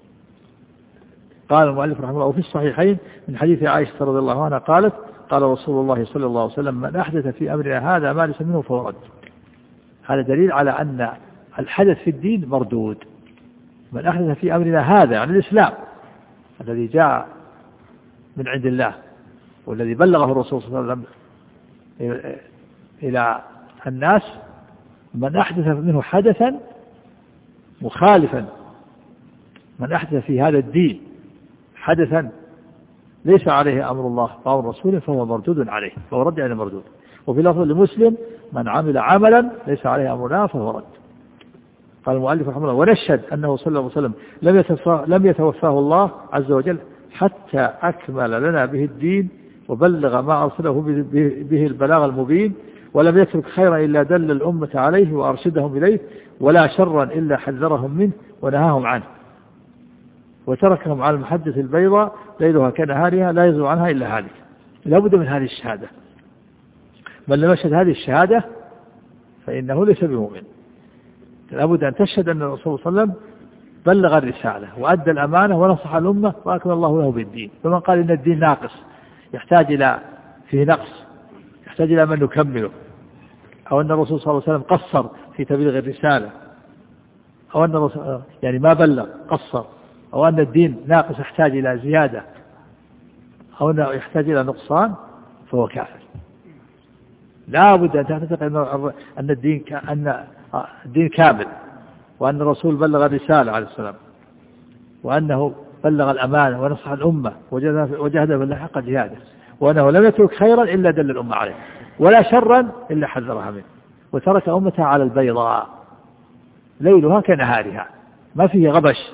قال المؤلف رحمه الله: وفي الصحيحين من حديث عائشة رضي الله عنها قالت: قال رسول الله صلى الله عليه وسلم: من أحدث في أمرنا هذا ما ليس منه فهو رد. هذا دليل على أن الحدث في الدين مردود. من أحدث في أمرنا هذا عن الإسلام الذي جاء من عند الله والذي بلغه الرسول صلى الله عليه وسلم إلى الناس، من أحدث منه حدثا مخالفا، من أحدث في هذا الدين حدثا ليس عليه أمر الله أو الرسول فهو مردود عليه، فهو رد على مردود. وفي لفظ لمسلم: من عمل عملا ليس عليه أمرنا فهو رد. قال المؤلف رحمه الله: ونشهد أنه صلى الله عليه وسلم لم يتوفاه الله عز وجل حتى أكمل لنا به الدين، وبلغ ما أرسله به البلاغ المبين، ولم يترك خيرا إلا دل الأمة عليه وأرشدهم إليه، ولا شرا إلا حذرهم منه ونهاهم عنه، وتركهم على المحجة البيضاء ليلها كنهارها لا يزول عنها إلا هالك. لا بد من هذه الشهادة. من لم يشهد هذه الشهادة فإنه ليس بمؤمن. لا بد أن تشهد أن الرسول صلى الله عليه وسلم بلغ الرسالة وأدى الأمانة ونصح الأمة وأكمل الله له بالدين. فمن قال إن الدين ناقص يحتاج إلى فيه نقص، يحتاج إلى من نكمله، أو أن الرسول صلى الله عليه وسلم قصر في تبليغ الرسالة، أو أن الرسول يعني ما بلغ قصر، أو أن الدين ناقص يحتاج إلى زيادة، أو أنه يحتاج إلى نقصان، فهو كافر. لا بد أن تعتقد أن الدين كامل، وأن الرسول بلغ الرسالة عليه السلام، وأنه بلغ الأمانة ونصح الأمة وجاهد بالله حق جهاده، وأنه لم يترك خيرا إلا دل الأمة عليه، ولا شرا إلا حذرها منه، وترك أمتها على البيضاء ليلها كنهارها، ما فيه غبش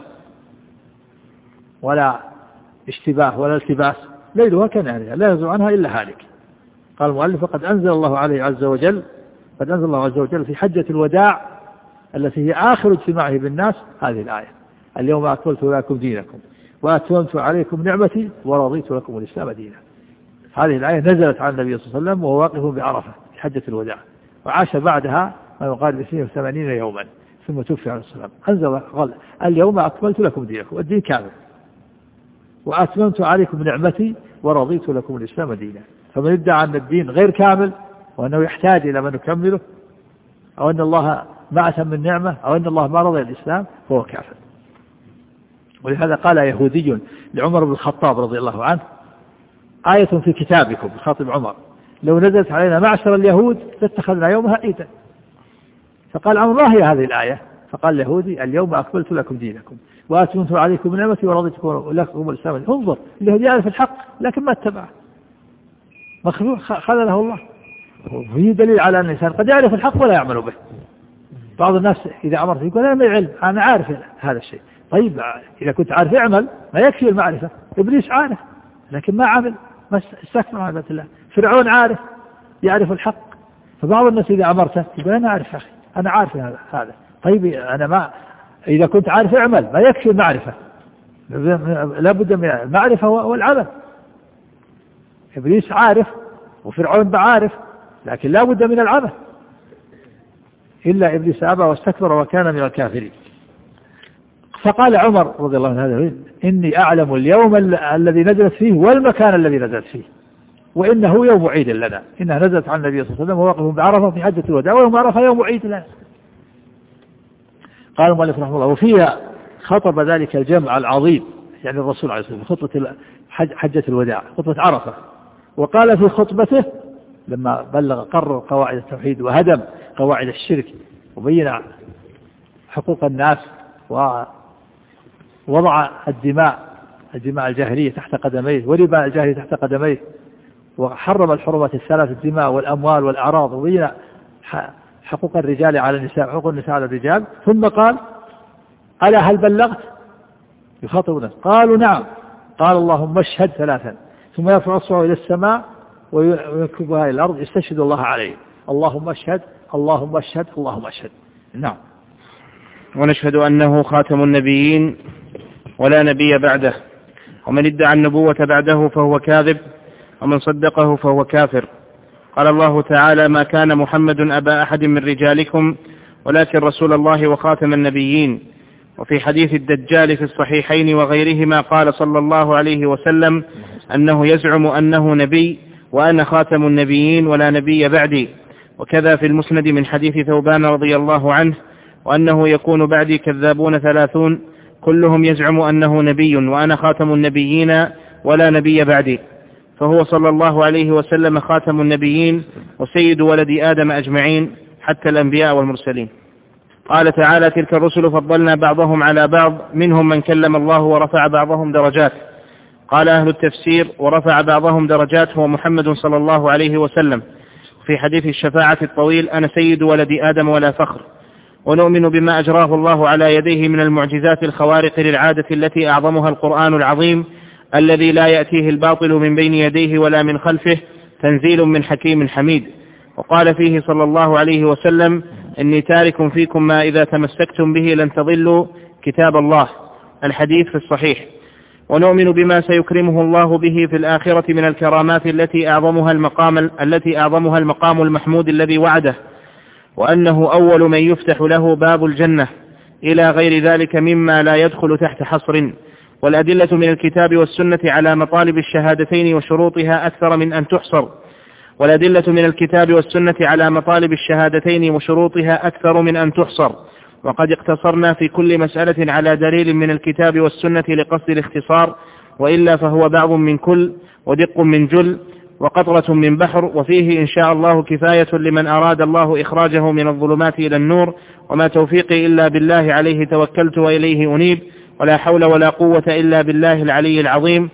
ولا اشتباه ولا التباس، ليلها كنهارها لا يزوع عنها إلا هالك. قال المؤلف: قد أنزل الله عز وجل في حجة الوداع التي هي آخر اجتماعه بالناس هذه الآية: اليوم أكملت لكم دينكم وأتممت عليكم نعمتي ورضيت لكم الإسلام دينا. هذه الآية نزلت على النبي صلى الله عليه وسلم وهو واقف بعرفة في حجة الوداع، وعاش بعدها ما يقارب 82 يوما ثم توفي عليه السلام. أنزل قال: اليوم أكملت لكم دينكم، الدين كامل، وأتممت عليكم نعمتي ورضيت لكم الإسلام دينا. فمن ادعى أن الدين غير كامل وأنه يحتاج إلى من يكمله، أو أن الله ما أتم من نعمة، أو أن الله ما رضي الإسلام، فهو كافر. ولهذا قال يهودي لعمر بن الخطاب رضي الله عنه: آية في كتابكم، خاطب عمر، لو نزلت علينا معشر اليهود لاتخذنا يومها عيدا. فقال عمر: ما هي هذه الآية؟ فقال اليهودي: اليوم أكملت لكم دينكم وأتممت عليكم نعمتي ورضيت لكم الإسلام. انظر، اليهودي يعرف الحق لكن ما اتبعه، مخلوق خذله الله. وفيه دليل على أن الإنسان قد يعرف الحق ولا يعمل به. بعض الناس إذا أمرت يقول: أنا ما علم، أنا عارف هذا الشيء. طيب إذا كنت عارف اعمل، ما يكفي المعرفة. إبليس عارف لكن ما عمل، ما استكبر عن عبادة الله. فرعون عارف، يعرف الحق. فبعض الناس إذا أمرته يقول: أنا عارف يا أخي، أنا عارف هذا. طيب أنا ما، إذا كنت عارف اعمل، ما يكفي المعرفة، لابد من المعرفة والعمل. إبليس عارف وفرعون بعارف، لكن لابد من العمل. إلا إبليس أبى واستكبر وكان من الكافرين. فقال عمر رضي الله عنه: إني أعلم اليوم الذي نزلت فيه والمكان الذي نزلت فيه، وإنه يوم عيد لنا. إنها نزلت على النبي صلى الله عليه وسلم وواقف بعرفة في حجة الوداع، ويوم عرفة يوم عيد لنا. قال المؤلف رحمه الله: وفيها خطب ذلك الجمع العظيم، يعني الرسول عليه الصلاة والسلام، خطبة حجة الوداع، خطبة عرفة. وقال في خطبته لما بلغ قرر قواعد التوحيد وهدم قواعد الشرك وبين حقوق الناس ووضع الدماء الجاهلية تحت قدميه وربا الجاهلية تحت قدميه، وحرم الحرمات الثلاث: الدماء والأموال والأعراض، وبين حقوق الرجال على النساء، حقوق النساء على الرجال. ثم قال: ألا هل بلغت؟ يخاطب الناس. قالوا: نعم. قال: اللهم اشهد ثلاثا، ثم يرفع اصبعه إلى السماء ويكبها إلى الأرض يستشهد الله عليه: اللهم اشهد، اللهم اشهد، اللهم اشهد. نعم. ونشهد أنه خاتم النبيين ولا نبي بعده، ومن ادعى النبوة بعده فهو كاذب، ومن صدقه فهو كافر. قال الله تعالى: ما كان محمد أبا أحد من رجالكم ولكن رسول الله وخاتم النبيين. وفي حديث الدجال في الصحيحين وغيرهما قال صلى الله عليه وسلم أنه يزعم أنه نبي وأنا خاتم النبيين ولا نبي بعدي. وكذا في المسند من حديث ثوبان رضي الله عنه: وأنه يكون بعدي كذابون 30 كلهم يزعم أنه نبي وأنا خاتم النبيين ولا نبي بعدي. فهو صلى الله عليه وسلم خاتم النبيين وسيد ولد آدم أجمعين حتى الأنبياء والمرسلين. قال تعالى: تلك الرسل فضلنا بعضهم على بعض منهم من كلم الله ورفع بعضهم درجات. قال أهل التفسير: ورفع بعضهم درجات هو محمد صلى الله عليه وسلم. في حديث الشفاعة الطويل: أنا سيد ولد آدم ولا فخر. ونؤمن بما أجراه الله على يديه من المعجزات الخوارق للعادة التي أعظمها القرآن العظيم الذي لا يأتيه الباطل من بين يديه ولا من خلفه، تنزيل من حكيم حميد. وقال فيه صلى الله عليه وسلم: إني تارك فيكم ما إذا تمسكتم به لن تضلوا كتاب الله. الحديث في الصحيح. ونؤمن بما سيكرمه الله به في الآخرة من الكرامات التي أعظمها المقام المحمود الذي وعده، وأنه أول من يفتح له باب الجنة، إلى غير ذلك مما لا يدخل تحت حصر. والأدلة من الكتاب والسنة على مطالب الشهادتين وشروطها أكثر من أن تحصر. والأدلة من الكتاب والسنة على مطالب الشهادتين وشروطها أكثر من أن تحصر. وقد اقتصرنا في كل مسألة على دليل من الكتاب والسنة لقصد الاختصار، وإلا فهو بعض من كل ودق من جل وقطرة من بحر، وفيه إن شاء الله كفاية لمن أراد الله إخراجه من الظلمات إلى النور. وما توفيقي إلا بالله، عليه توكلت وإليه أنيب، ولا حول ولا قوة إلا بالله العلي العظيم.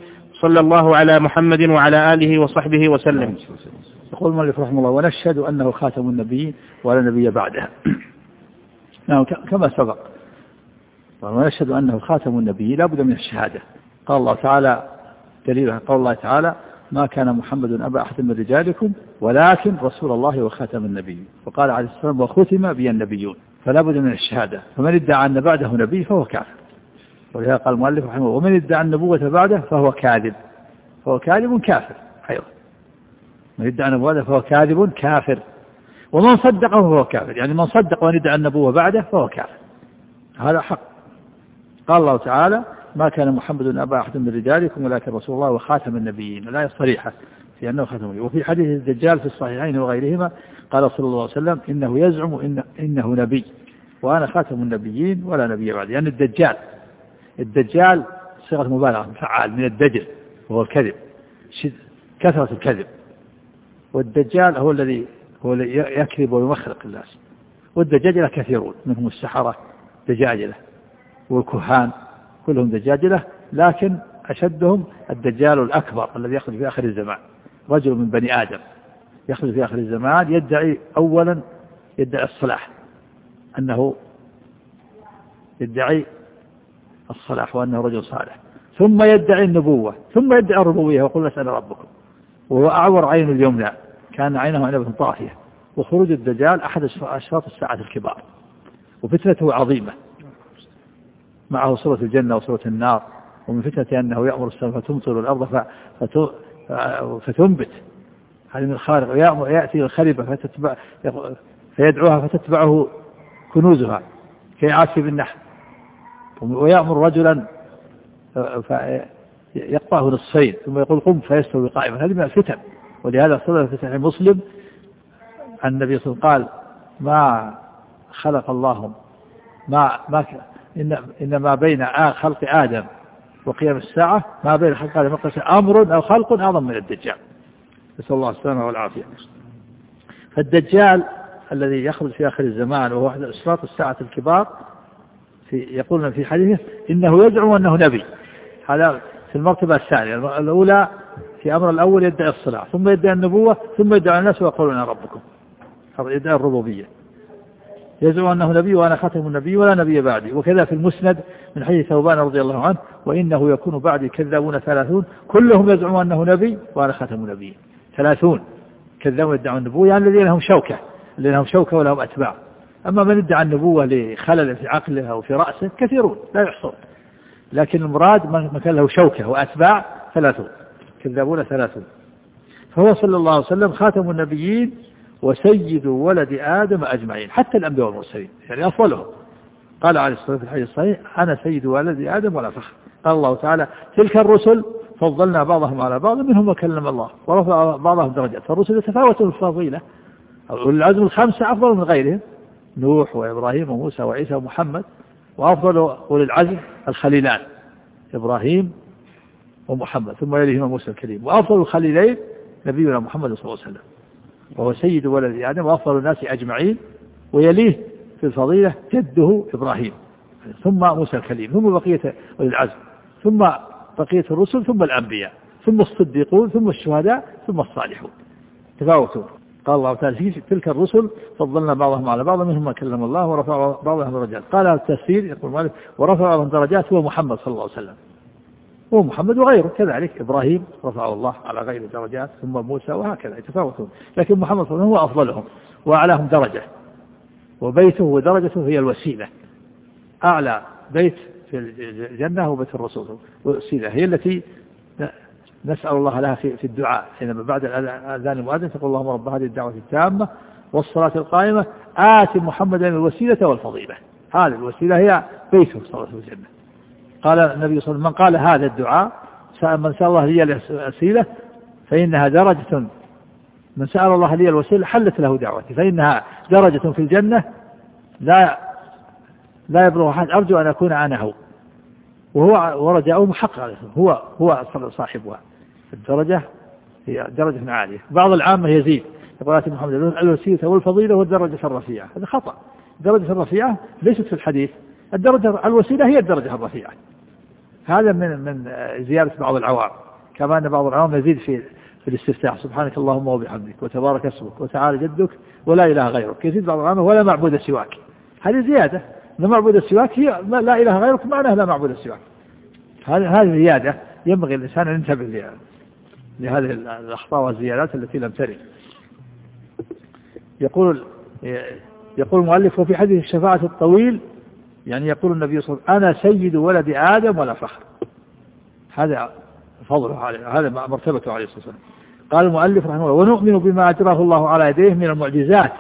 صلى الله على محمد وعلى آله وصحبه وسلم. يقول المؤلف رحمه الله: ونشهد أنه خاتم النبيين ولا نبي بعده. كما سبق، ونشهد أنه خاتم النبيين لا بد من الشهادة. قال الله تعالى دليلها قول الله تعالى: ما كان محمد أبا أحد من رجالكم ولكن رسول الله وخاتم النبيين. وقال عليه السلام: وختم بي النبيون. فلا بد من الشهادة. فمن ادعى أن بعده نبي فهو كافر. ولهذا قال المؤلف رحمه الله: ومن ادعى النبوة بعده فهو كاذب. فهو كاذب كافر أيضا. من ادعى النبوة فهو كاذب كافر. ومن صدقه فهو كافر، يعني من صدق ومن ادعى النبوة بعده فهو كافر. هذا حق. قال الله تعالى: ما كان محمد أبا أحد من رجالكم ولكن رسول الله وخاتم النبيين. الآية صريحة في أنه خاتم النبيين. وفي حديث الدجال في الصحيحين وغيرهما قال صلى الله عليه وسلم: إنه يزعم إنه نبي وأنا خاتم النبيين ولا نبي بعد. يعني الدجال صيغة مبالغة، فعال من الدجل وهو الكذب، كثرة الكذب. والدجال هو الذي يكذب ويمخرق الناس. والدجاجلة كثيرون، منهم السحرة دجاجلة والكهان كلهم دجاجلة، لكن أشدهم الدجال الأكبر الذي يخرج في آخر الزمان، رجل من بني آدم يخرج في آخر الزمان يدعي أولا الصلاح، أنه يدعي الصلاح وأنه رجل صالح، ثم يدعي النبوة، ثم يدعي الربوبية ويقول: اسأل ربكم. وهو أعور عين اليمنى، كان عينه عنبة طافية. وخروج الدجال أحد أشراط الساعة الكبار، وفتنته عظيمة، معه صورة الجنة وصورة النار. ومن فتنة أنه يأمر السماء فتمطر الأرض فتنبت، هذه من الخارق. يأتي الخربة فيدعوها فتتبعه كنوزها كيعاش بالنحل. ويأمر رجلا يقطعه نصفين ثم يقول: قم فيستوي قائما. هذه من الفتن. ولهذا صدر في صحيح مسلم عن النبي صلى الله عليه وسلم قال: ما خلق الله إن ما بين خلق آدم وقيام الساعة ما بين خلق آدم أمر أو خلق أعظم من الدجال، نسأل الله السلامة والعافية. فالدجال الذي يخرج في آخر الزمان وهو أحد أشراط الساعة الكبار، يقولون في حديثه إنه يزعم أنه نبي. هذا في المرتبة الثانية. الأولى في أمر الأول يدعي الصلاح، ثم يدعي النبوة، ثم يدعي الناس ويقولون: أنا ربكم. يدعي الربوبية، يزعم أنه نبي وأنا خاتم النبي ولا نبي بعدي. وكذا في المسند من حديث ثوبان رضي الله عنه: وإنه يكون بعدي كذابون 30 كلهم يزعم أنه نبي وأنا خاتم النبي. 30 كذابون يدعون النبوة، يعني الذين لهم شوكة ولهم أتباع. أما من ادعى النبوة لخلل في عقله أو في رأسه كثيرون لا يحصر، لكن المراد من كان له شوكة وأتباع 30 كذابون 30. فهو صلى الله عليه وسلم خاتم النبيين وسيد ولد آدم أجمعين، حتى الأنبياء والمرسلين، يعني أفضلهم. قال عليه الصلاة والسلام في الحديث الصحيح: أنا سيد ولد آدم ولا فخر. قال الله تعالى: تلك الرسل فضلنا بعضهم على بعض منهم وكلم الله ورفع بعضهم درجات. فالرسل يتفاوتون في الفضيلة، العزم الخمسة أفضل من غيرهم: نوح وإبراهيم وموسى وعيسى ومحمد. وأفضل أولي العزم الخليلان إبراهيم ومحمد، ثم يليهما موسى الكريم. وأفضل الخليلين نبينا محمد صلى الله عليه وسلم، وهو سيد ولد آدم وأفضل الناس أجمعين. ويليه في الفضيلة جده إبراهيم، ثم موسى الكليم، ثم بقية أولي العزم، ثم بقية الرسل، ثم الأنبياء، ثم الصديقون، ثم الشهداء، ثم الصالحون. تفاوتون. قال الله تعالى: في تلك الرسل فضلنا بعضهم على بعض منهم ما كلم الله ورفع بعضهم درجات. قال التفسير يقول مالك: ورفع بعضهم درجات هو محمد صلى الله عليه وسلم، هو محمد وغيره كذلك. إبراهيم رفعه الله على غير درجات، ثم موسى، وهكذا يتفاوتون. لكن محمد صلى الله عليه وسلم هو أفضلهم وأعلاهم درجة، وبيته ودرجته هي الوسيلة. أعلى بيت في الجنة هو بيت الرسول، والوسيلة هي التي نسأل الله لها في الدعاء حينما بعد الأذان المؤذن تقول: اللهم رب هذه الدعوة التامة والصلاة القائمة آت محمدا الوسيلة والفضيلة. هذه الوسيلة هي بيته صلى الله عليه وسلم في الجنة. قال النبي صلى الله عليه وسلم: من قال هذا الدعاء من سأل الله لي الوسيلة فإنها درجة، من سأل الله لي الوسيلة حلت له دعوتي، فإنها درجة في الجنة لا يبلغ أحد، أرجو أن أكون أنا هو. وهو ورجاؤه محقق، هو صاحبها. الدرجة هي درجة عالية. بعض العامة يزيد يقول: محمد الوسيلة والفضيلة والدرجة الرفيعة. هذا خطأ. الدرجة الرفيعة ليست في الحديث، الوسيلة هي الدرجة الرفيعة. هذا من زيادة بعض العوام، كما أن بعض العلماء يزيد في الاستفتاح سبحانك اللهم وبحمدك وتبارك اسمك وتعالى جدك ولا إله غيرك. يزيد بعض العلماء ولا معبود سواك. هذه زيادة، لا معبود سواك هي لا إله غيرك معناها لا معبود سواك. هذه زيادة ينبغي الإنسان أن ينتبه لهذه الأخطاء والزيادات التي لم ترد. يقول المؤلف وفي حديث الشفاعة الطويل يعني يقول النبي صلى الله عليه وسلم أنا سيد ولد آدم ولا فخر. هذا فضله عليه، هذا مرتبته عليه الصلاة والسلام. قال المؤلف رحمه الله ونؤمن بما أجراه الله على يديه من المعجزات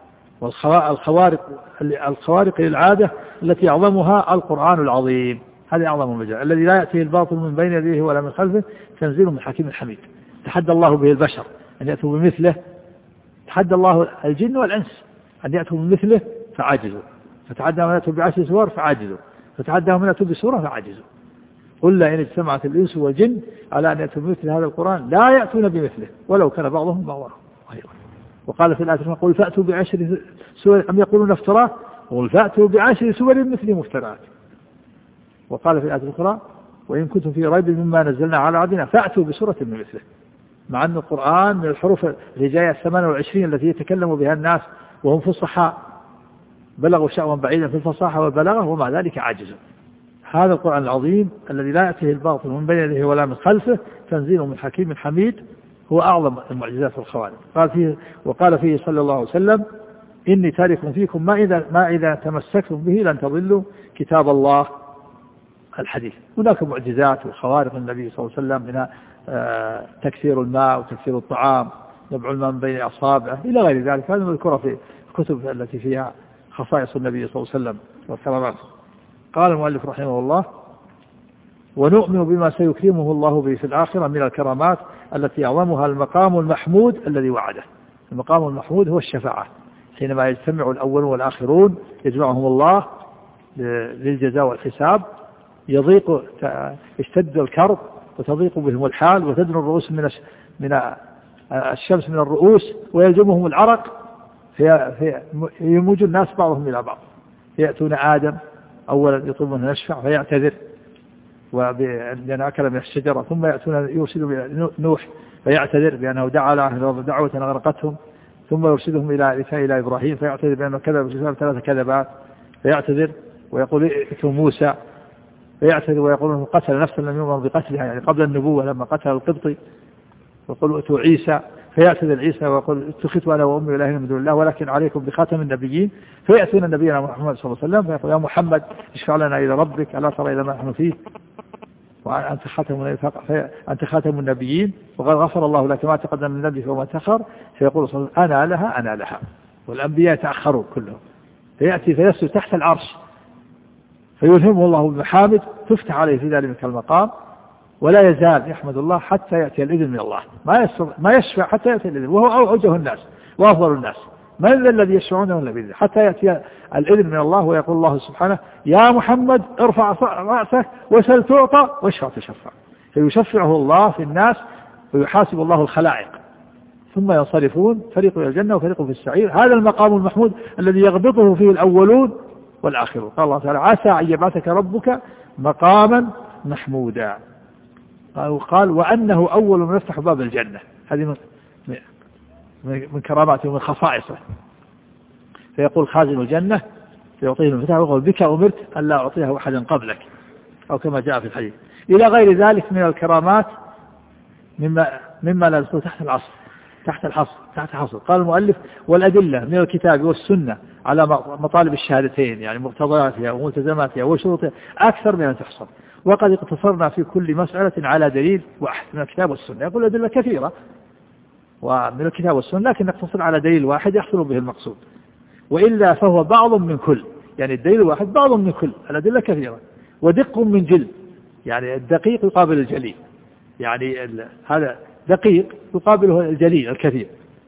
والخوارق للعادة التي أعظمها القرآن العظيم. هذا أعظم المجال الذي لا يأتيه الباطل من بين يديه ولا من خلفه تنزيل من حكيم حميد. تحدى الله به البشر أن يأتوا بمثله، تحدى الله الجن والإنس أن يأتوا بمثله فعاجزوا، فتحدى من يأتوا بعشر سور فعاجزوا، فتحدى من يأتوا بسورة فعاجزوا. قل لا إن اجتمعت الإنس والجن على أن يأتوا بمثل هذا القرآن لا يأتون بمثله ولو كان بعضهم بعضا. وقال في الآية قل فأتوا بعشر سور أم يقولون افتراه قل فأتوا بعشر سور مثل مفترات. وقال في الآية الأخرى وإن كنتم في ريب مما نزلنا على عبدنا فأتوا بسورة من مثله. مع أن القرآن من الحروف الهجائية 28 التي يتكلم بها الناس وهم فصحاء بلغوا شأوا بعيدا في الفصاحة والبلاغة ومع ذلك عاجزوا. هذا القرآن العظيم الذي لا يأتيه الباطل من بين يديه ولا من خلفه تنزيل من حكيم حميد هو أعظم المعجزات والخوارق. وقال فيه صلى الله عليه وسلم إني تارك فيكم ما إذا تمسكتم به لن تضلوا كتاب الله الحديث. هناك معجزات وخوارق النبي صلى الله عليه وسلم منها تكثير الماء وتكثير الطعام نبع الماء من بين أصابعه إلى غير ذلك. هذا مذكورة في الكتب التي فيها خصائص النبي صلى الله عليه وسلم والكرامات. قال المؤلف رحمه الله ونؤمن بما سيكرمه الله به في الآخرة من الكرامات التي أعظمها المقام المحمود الذي وعده. المقام المحمود هو الشفاعة حينما يجتمع الأولون والآخرون يجمعهم الله للجزاء والحساب يشتد الكرب وتضيق بهم الحال وتدنو الرؤوس من الشمس من الرؤوس ويلجمهم العرق فيموج الناس بعضهم إلى بعض. يأتون آدم أولا يطلبون أن يشفع فيعتذر لأن أكل من الشجرة، ثم يأتون يرسلوا نوح فيعتذر بأنه دعا له دعوة أغرقتهم، ثم يرسلهم إلى إبراهيم فيعتذر بأنه كذب 3 كذبات فيعتذر ويقول ائتوا موسى فيعتذر ويقول أنه قتل نفسا لم يؤمر بقتلها يعني قبل النبوة لما قتل القبطي. ويقول ائتوا عيسى فيعتذر عيسى ويقول اتخذت أنا وأمي إلهين من دون الله ولكن عليكم بخاتم النبيين. فيأتون نبينا محمد صلى الله عليه وسلم فيقول يا محمد اشفع لنا إلى ربك ألا ترى إلى ما نحن فيه أنت خاتم النبيين وقد غفر الله لك ما تقدم من ذنبك وما تأخر. فيقول صلى الله عليه وسلم أنا لها والأنبياء تأخروا كلهم. فيأتي فيسجد تحت العرش فيلهمه الله بمحامد تفتح عليه في ذلك المقام ولا يزال يحمد الله حتى يأتي الإذن من الله. ما يشفع حتى يأتي الإذن وهو أوجه الناس وأفضل الناس. من الذي يشفعونه إلا بإذنه حتى يأتي الإذن من الله ويقول الله سبحانه يا محمد ارفع رأسك وسل تعطى واشفع تشفع. فيشفعه الله في الناس ويحاسب الله الخلائق ثم ينصرفون فريق إلى الجنة وفريق في السعير. هذا المقام المحمود الذي يغبطه فيه الأولون والآخرون. قال الله تعالى عسى أن يبعثك ربك مقاما محمودا. قال وأنه أول من يفتح باب الجنة. هذه من كراماته ومن خصائصه. فيقول خازن الجنة فيعطيه المفتاح ويقول بك أمرت أن لا أعطيها أحدا قبلك أو كما جاء في الحديث. إلى غير ذلك من الكرامات مما لا يدخل تحت الحصر. قال المؤلف والأدلة من الكتاب والسنة على مطالب الشهادتين يعني مقتضياتها وملتزماتها وشروطها أكثر من أن تحصر. وقد اقتصرنا في كل مسألة على دليل واحد من الكتاب والسنة. يقول أدلة كثيرة ومن الكتاب والسنة لكن نقتصر على دليل واحد يحصل به المقصود. وإلا فهو بعض من كل يعني الدليل الواحد بعض من كل. الأدلة كثيرة ودق من جل يعني الدقيق يقابل الجليل يعني هذا دقيق يقابله الجليل الكثير.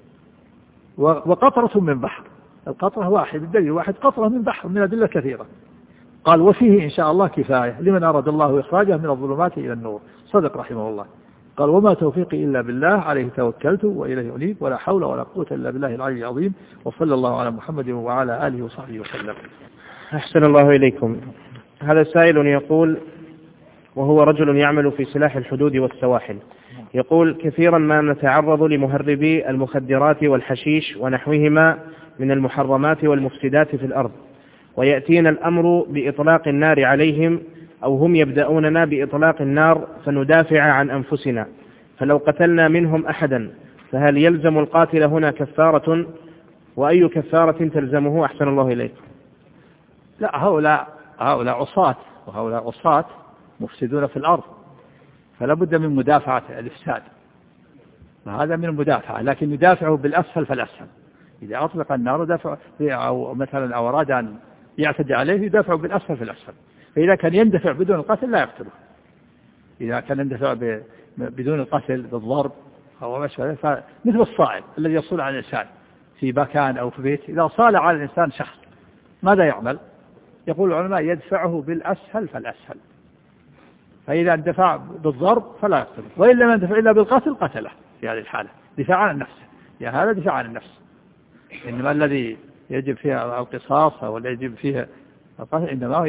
وقطرة من بحر القطرة واحد الدليل واحد قطرة من بحر من أدلة كثيرة. قال وفيه إن شاء الله كفاية لمن أراد الله إخراجه من الظلمات إلى النور. صدق رحمه الله. قال وما توفيقي إلا بالله عليه توكلت وإليه أنيب ولا حول ولا قوة إلا بالله العلي العظيم وصلى الله على محمد وعلى آله وصحبه وسلم. أحسن الله إليكم. هذا سائل يقول وهو رجل يعمل في سلاح الحدود والسواحل. يقول: كثيرا ما نتعرض لمهربي المخدرات والحشيش ونحوهما من المحرمات والمفسدات في الأرض، ويأتينا الأمر بإطلاق النار عليهم، أو هم يبدأوننا بإطلاق النار فندافع عن أنفسنا، فلو قتلنا منهم أحدا فهل يلزم القاتل هنا كفارة؟ وأي كفارة تلزمه؟ أحسن الله إليك. لا، هؤلاء عصاة، وهؤلاء عصاة مفسدون في الأرض، فلا بد من مدافعة الإفساد، وهذا من المدافعة، لكن يدافعه بالأسفل فالأسفل. إذا أطلق النار دافع، أو مثلا أو أراد أن يعتدي عليه يدافع بالأسفل فالأسفل. فإذا كان يندفع بدون القتل لا يقتله. إذا كان يندفع بدون القتل بالضرب أو ما شابه، فمثل الصائل الذي يصول على الإنسان في مكان أو في بيت، إذا صال على الإنسان شخص ماذا يعمل؟ يقول العلماء: يدفعه بالأسهل فالأسهل. فإذا اندفع بالضرب فلا يقتله، وإن لم يندفع إلا بالقتل قتله في هذه الحالة دفاع عن النفس. هذا دفاع عن النفس. إنما الذي يجب فيها القصاص أو الذي يجب فيها القتل إنما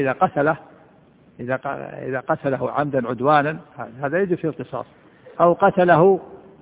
إذا قتله عمدا عدوانا، هذا يجب فيه القصاص، أو قتله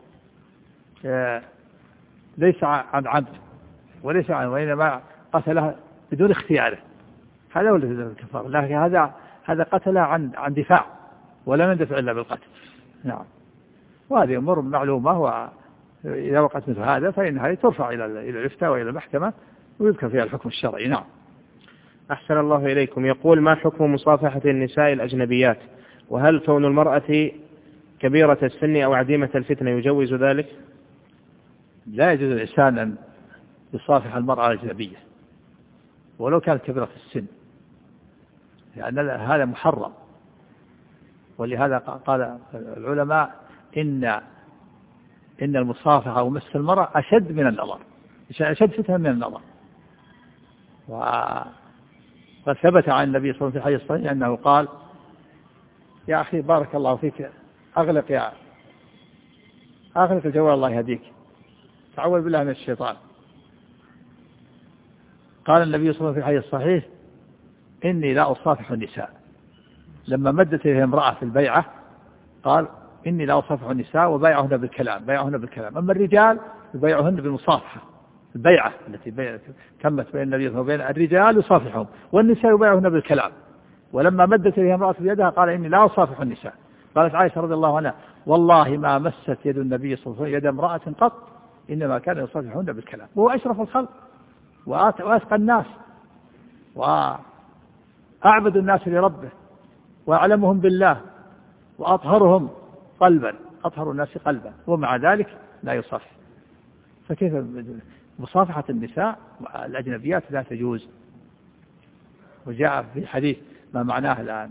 ليس عن عمد وليس عن، وإنما قتله بدون اختياره، هذا هو الذي الكفار. لكن هذا قتله عن دفاع ولم يندفع إلا بالقتل. نعم. وهذه أمور معلومة، وإذا وقعت مثل هذا فإنها ترفع إلى الإفتاء وإلى المحكمة ويذكر فيها الحكم الشرعي. نعم. أحسن الله إليكم. يقول: ما حكم مصافحة النساء الأجنبيات؟ وهل كون المرأة كبيرة السن أو عديمة الفتنة يجوز ذلك؟ لا يجوز الإنسان أن يصافح المرأة الأجنبية ولو كانت كبيرة السن، لأن هذا محرم. ولهذا قال العلماء إن المصافحة ومس المرأة أشد من النظر، أشد فتنة من النظر. وقد ثبت عن النبي صلى الله عليه وسلم في الحديث الصحيح أنه قال: يا أخي بارك الله فيك، أغلق الجوال الله يهديك، تعوذ بالله من الشيطان. قال النبي صلى الله عليه وسلم في الحديث الصحيح: إني لا أصافح النساء. لما مدت إليه امرأة في البيعة قال: إني لا أصافح النساء وبايعهن بالكلام. أما الرجال يبايعهن بالمصافحة، البيعة التي تمت بين النبي صلى الله عليه وسلم، الرجال يصافحهم والنساء يبايعهن بالكلام. ولما مدت إليه امرأة في يدها قال: إني لا أصافح النساء. قالت عائشة رضي الله عنها: والله ما مست يد النبي صلى الله عليه وسلم يد امرأة قط، إنما كان يصافحهن بالكلام. وهو أشرف الخلق وأتقى الناس وأعبد الناس لربه وأعلمهم بالله وأطهرهم قلبا، أطهر الناس قلبا، ومع ذلك لا يصافح. فكيف مصافحة النساء الأجنبيات لا تجوز. وجاء في حديث ما معناه الآن: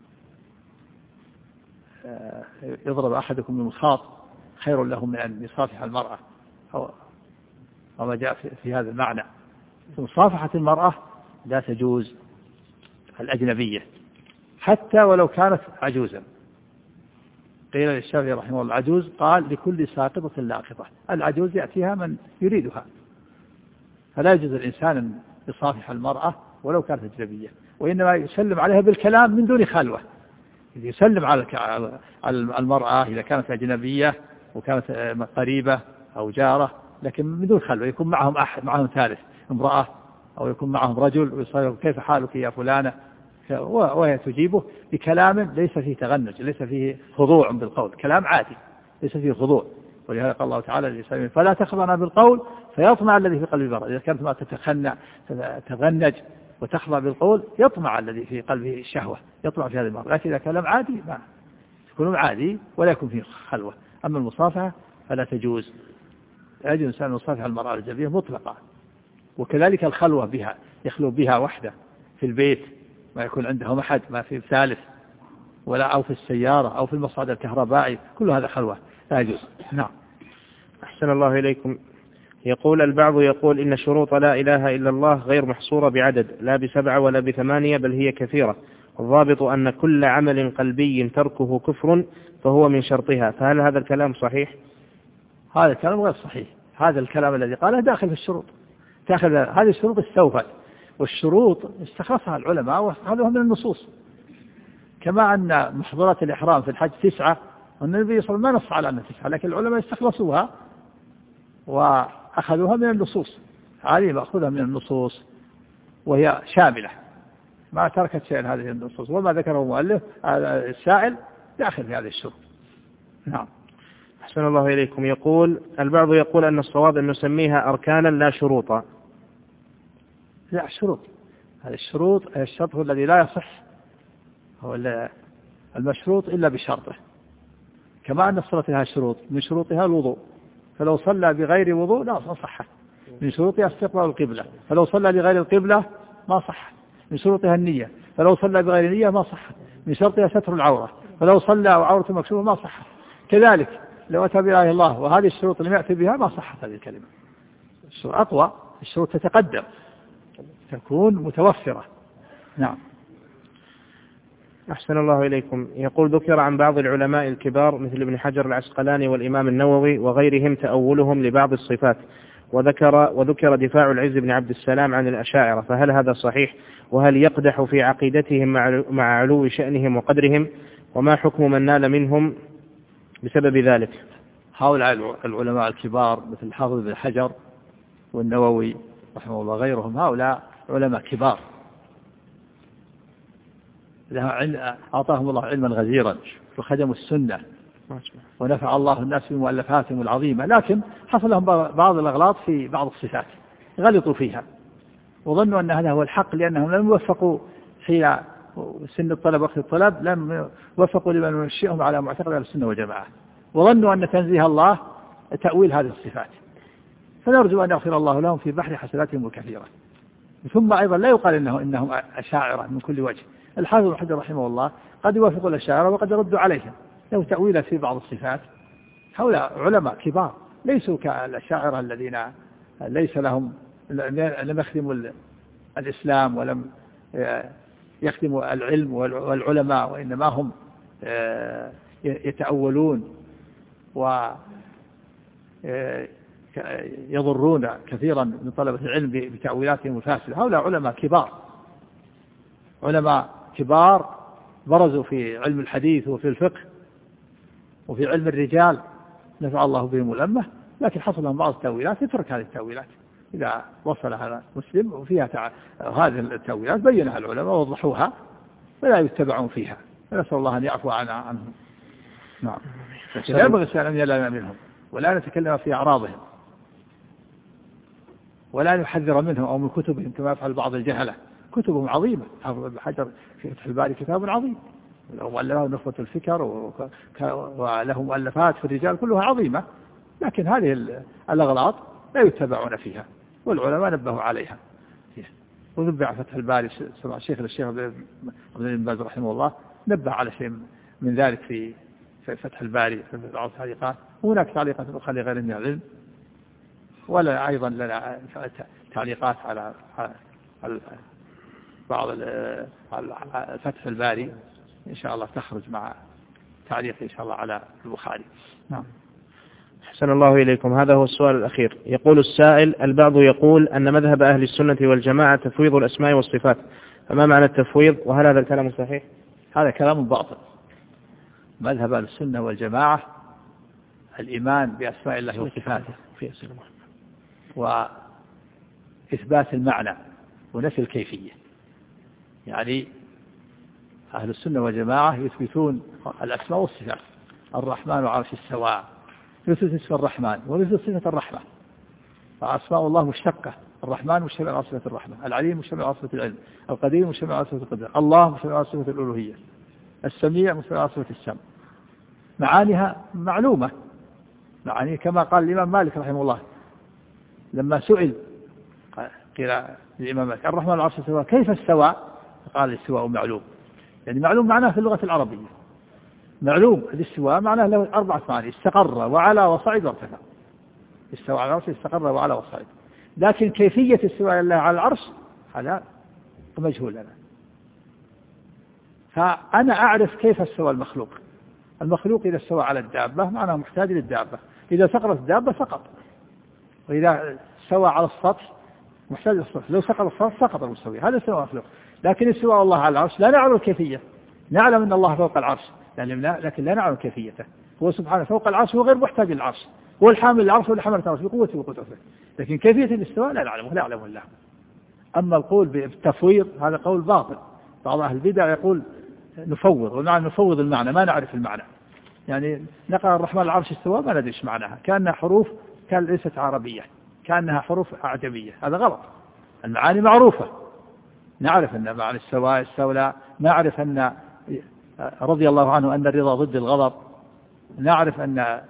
يضرب أحدكم بالمخاط خير له من أن يصافح المرأة، وما جاء في هذا المعنى. مصافحة المرأة لا تجوز الأجنبية حتى ولو كانت عجوزا. قيل للشافعي رحمه الله: العجوز قال: لكل ساقطة لاقطة. العجوز يأتيها من يريدها، فلا يجوز الإنسان أن يصافح المرأة ولو كانت أجنبية، وإنما يسلم عليها بالكلام من دون خلوة. يسلم على المرأة إذا كانت أجنبية وكانت قريبة أو جارة، لكن من دون خلوة، يكون معهم أحد، معهم ثالث، امرأة، أو يكون معهم رجل ويصير: كيف حالك يا فلانة؟ وهي تجيبه بكلام ليس فيه تغنج، ليس فيه خضوع بالقول، كلام عادي ليس فيه خضوع. ولهذا قال الله تعالى للإنسان: فلا تخضعن بالقول فيطمع الذي في قلبه مرض. إذا كانت ما تتغنج وتخضع بالقول يطمع الذي في قلبه الشهوة، يطمع في هذا المرض. لكن إذا كلام عادي ما يكون عادي ولا يكون فيه خلوة. أما المصافحة فلا تجوز. لا يجوز الإنسان يصافح المرأة الأجنبية مطلقا. وكذلك الخلوة بها، يخلو بها وحده في البيت، ما يكون عندهم أحد، ما في ثالث، ولا أو في السيارة أو في المصعد الكهربائي، كل هذا خلوة لا يجوز. نعم. أحسن الله إليكم. يقول البعض يقول إن شروط لا إله إلا الله غير محصورة بعدد، لا ب7 ولا ب8، بل هي كثيرة، والضابط أن كل عمل قلبي تركه كفر فهو من شرطها. فهل هذا الكلام صحيح؟ هذا الكلام غير صحيح. هذا الكلام الذي قاله داخل في الشروط، داخل هذه الشروط استوفت، والشروط استخلصها العلماء وأخذوها من النصوص. كما أن محظورات الإحرام في الحج 9، والنبي صلى الله عليه وسلم ما نص على أنها 9، لكن العلماء استخلصوها وأخذوها من النصوص، هذه مأخوذة من النصوص وهي شاملة، ما تركت شيئا هذه النصوص، وما ذكره المؤلف السائل داخل في هذه الشروط. نعم. أحسن الله إليكم. يقول البعض يقول أن الصواب أن نسميها أركانا لا شروطا. لا، شروط. هذه الشروط، الشرط هو الذي لا يصح، هو المشروط إلا بشرطه، كما أن الصلاة لها شروط، من شروطها الوضوء، فلو صلى بغير وضوء لا صح. من شروطها استقبال القبلة، فلو صلى لغير القبلة ما صح. من شروطها النية، فلو صلى بغير نية ما صح. من شرطها ستر العورة، فلو صلى وعورته مكشوفة ما صح. كذلك لو أتى بإله الله وهذه الشروط لم يأتي بها ما صحت هذه الكلمة. الشروط أقوى، الشروط تتقدم، تكون متوفرة. نعم. أحسن الله إليكم. يقول ذكر عن بعض العلماء الكبار مثل ابن حجر العسقلاني والإمام النووي وغيرهم تأولهم لبعض الصفات، وذكر دفاع العز بن عبد السلام عن الأشاعرة، فهل هذا صحيح؟ وهل يقدح في عقيدتهم مع علو شأنهم وقدرهم؟ وما حكم من نال منهم بسبب ذلك؟ هؤلاء العلماء الكبار مثل الحافظ بن حجر والنووي رحمه الله غيرهم، هؤلاء علماء كبار أعطاهم الله علما غزيرا وخدموا السنة ونفع الله الناس بمؤلفاتهم العظيمة، لكن حصل لهم بعض الأغلاط في بعض الصفات، غلطوا فيها وظنوا أن هذا هو الحق، لأنهم لم يوفقوا حين سن الطلب وقت الطلب، لم يوفقوا لمن يمشيهم على معتقد السنة والجماعة، وظنوا أن تنزيه الله تأويل هذه الصفات، فنرجو أن يغفر الله لهم في بحر حسناتهم الكثيرة. ثم أيضا لا يقال إنهم أشاعرة من كل وجه. الحافظ بن حجر رحمه الله قد يوافق الأشاعرة وقد يرد عليهم له تأويل في بعض الصفات. هؤلاء علماء كبار ليسوا كالأشاعرة الذين ليس لهم، لم يخدموا الإسلام ولم يخدموا العلم والعلماء، وإنما هم يتأولون ويضرون كثيرا من طلبة العلم بتأويلاتهم الفاسدة. هؤلاء علماء كبار برزوا في علم الحديث وفي الفقه وفي علم الرجال، نفع الله بهم الأمة، لكن حصل لهم بعض التأويلات، يترك هذه التأويلات إذا وصلها مسلم وفيها هذه التأويلات بينها العلماء ووضحوها فلا يتبعون فيها، نسأل الله أن يعفو عنهم. نعم. لا ينبغي الإنسان أن يلام منهم ولا نتكلم في أعراضهم ولا نحذر منهم أو من كتبهم كما يفعل بعض الجهلة. كتبهم عظيمة، حافظ ابن حجر في فتح الباري كتاب عظيم، له مؤلفات نخبة الفكر وله مؤلفات في الرجال كلها عظيمة، لكن هذه الأغلاط لا يتبعون فيها والعلماء نبهوا عليها. وذبع فتح الباري الشيخ عبد بن باز رحمه الله نبه على شيء من ذلك في فتح الباري في بعض التعليقات، وهناك تعليقات أخرى لغير من العلم، ولا أيضا لنا تعليقات على بعض فتح الباري إن شاء الله تخرج مع تعليق إن شاء الله على البخاري. نعم. أحسن الله إليكم. هذا هو السؤال الأخير. يقول السائل البعض يقول أن مذهب أهل السنة والجماعة تفويض الأسماء والصفات، فما معنى التفويض وهل هذا الكلام صحيح؟ هذا كلام باطل. مذهب أهل السنة والجماعة الإيمان بأسماء الله وصفاته وإثبات المعنى ونفي الكيفية. يعني أهل السنة والجماعة يثبتون الأسماء والصفات. الرحمن على العرش استوى، يثبت اسم الرحمن ويثبت صفة الرحمة. فأسماء الله مشتقة، الرحمن مشتمل على صفة الرحمة، العليم مشتمل على صفة العلم، القدير مشتمل على صفة القدرة، الله مشتمل على صفة الألوهية، السميع مشتمل على صفة السمع. معانيها معلومة، معاني كما قال الإمام مالك رحمه الله لما سئل قيل للإمام مالك الرحمن على العرش استوى كيف استوى؟ قال الاستواء معلوم، يعني معلوم معناه في اللغة العربية، معلوم الاستواء معناه له 4 معاني: استقر وعلى وصعد وارتفع. استوى على العرش، استقر وعلى وصعد، لكن كيفية استواء الله على العرش هذا مجهول لنا. فأنا أعرف كيف استوى المخلوق. المخلوق إذا استوى على الدابة معناه محتاج للدابة، إذا سقطت الدابة سقط، وإذا استوى على السطح محتاج للسطح، لو سقط السطح سقط المستوي، هذا استوى المخلوق. لكن استواء الله على العرش لا نعرف الكيفية، نعلم أن الله فوق العرش لكن لا نعلم كيفيته. هو سبحانه فوق العرش وغير محتاج للعرش، هو الحامل العرش والحمل العرش بقوته وقدرته، لكن كيفية الاستواء لا نعلمه، لا يعلمه الله. أما القول بالتفويض هذا قول باطل. بعض أهل البدع يقول نفوض، ونعم نفوض المعنى، ما نعرف المعنى. يعني نقرأ الرحمن العرش استوى ما ندري ايش معناها، كأنها حروف كان ليست عربية، كأنها حروف أعجمية، هذا غلط. المعاني معروفة، نعرف أن معنى استوى استولى، نعرف أن رضي الله عنه أن الرضا ضد الغضب، نعرف أن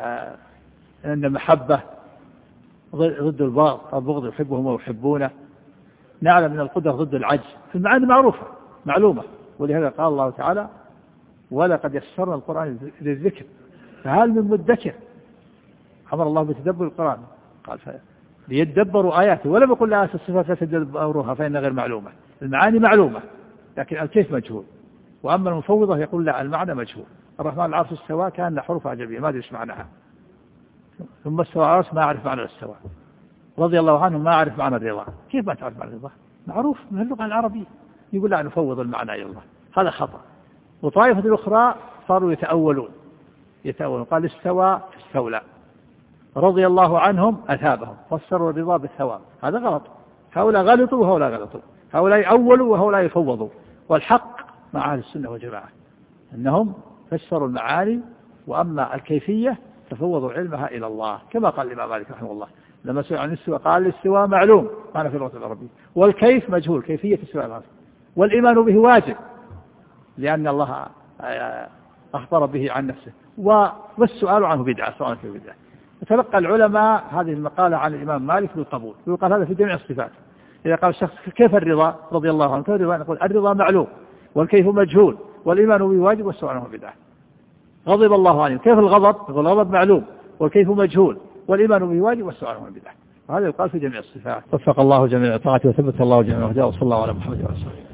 المحبة ضد البغض، يحبهم ويحبونه، نعلم أن القدرة ضد العجز. المعاني معروفة معلومة، ولهذا قال الله تعالى ولقد يسرنا القرآن للذكر فهل من مدكر. أمر الله بتدبر القرآن، قال ليدبروا آياته، ولم يقل آيات الصفات لا تدبروها فإن غير معلومة. المعاني معلومة لكن الكيف مجهول. وأما المفوضة يقول لا المعنى مجهول. الرحمن العرش استوى كان حروف أعجمية ما أدري إيش معناها، ثم استوى على العرش ما أعرف معنى الاستواء، رضي الله عنه ما أعرف معنى الرضا. كيف ما تعرف معنى الرضا؟ معروف من اللغة العربية. يقول لا نفوض المعنى إلى الله، هذا خطأ. وطائفة الأخرى صاروا يتأولون قال استوى استولى، رضي الله عنهم أثابهم، فسروا الرضا بالثواب، هذا غلط. هؤلاء غلطوا وهؤلاء غلطوا، هؤلاء أولوا وهؤلاء يفوضوا. والحق مع أهل السنة والجماعة أنهم فسروا المعاني، وأما الكيفية تفوضوا علمها إلى الله، كما قال الإمام مالك رحمه الله لما سئل عن الاستواء قال الاستواء معلوم كان في اللغة العربية، والكيف مجهول، كيفية استواء العرش، والإيمان به واجب لأن الله أخبر به عن نفسه، والسؤال عنه بدعة، سؤال في بدعة. تلقى العلماء هذه المقالة عن الإمام مالك بالقبول، يقال هذا في جميع الصفات. إذا قال الشخص كيف الرضا رضي الله عنه، كيف الرضا؟ نقول الرضا معلوم والكيف مجهول والإيمان به واجب والسؤال عنه بدعة. غضب الله عنه، كيف الغضب؟ نقول الغضب معلوم والكيف مجهول والإيمان به واجب والسؤال عنه بدعة. وهذا يقال في جميع الصفات. وفق الله جميع طاعته وثبت الله جميع هداه، وصلى الله على محمد وعلى آله.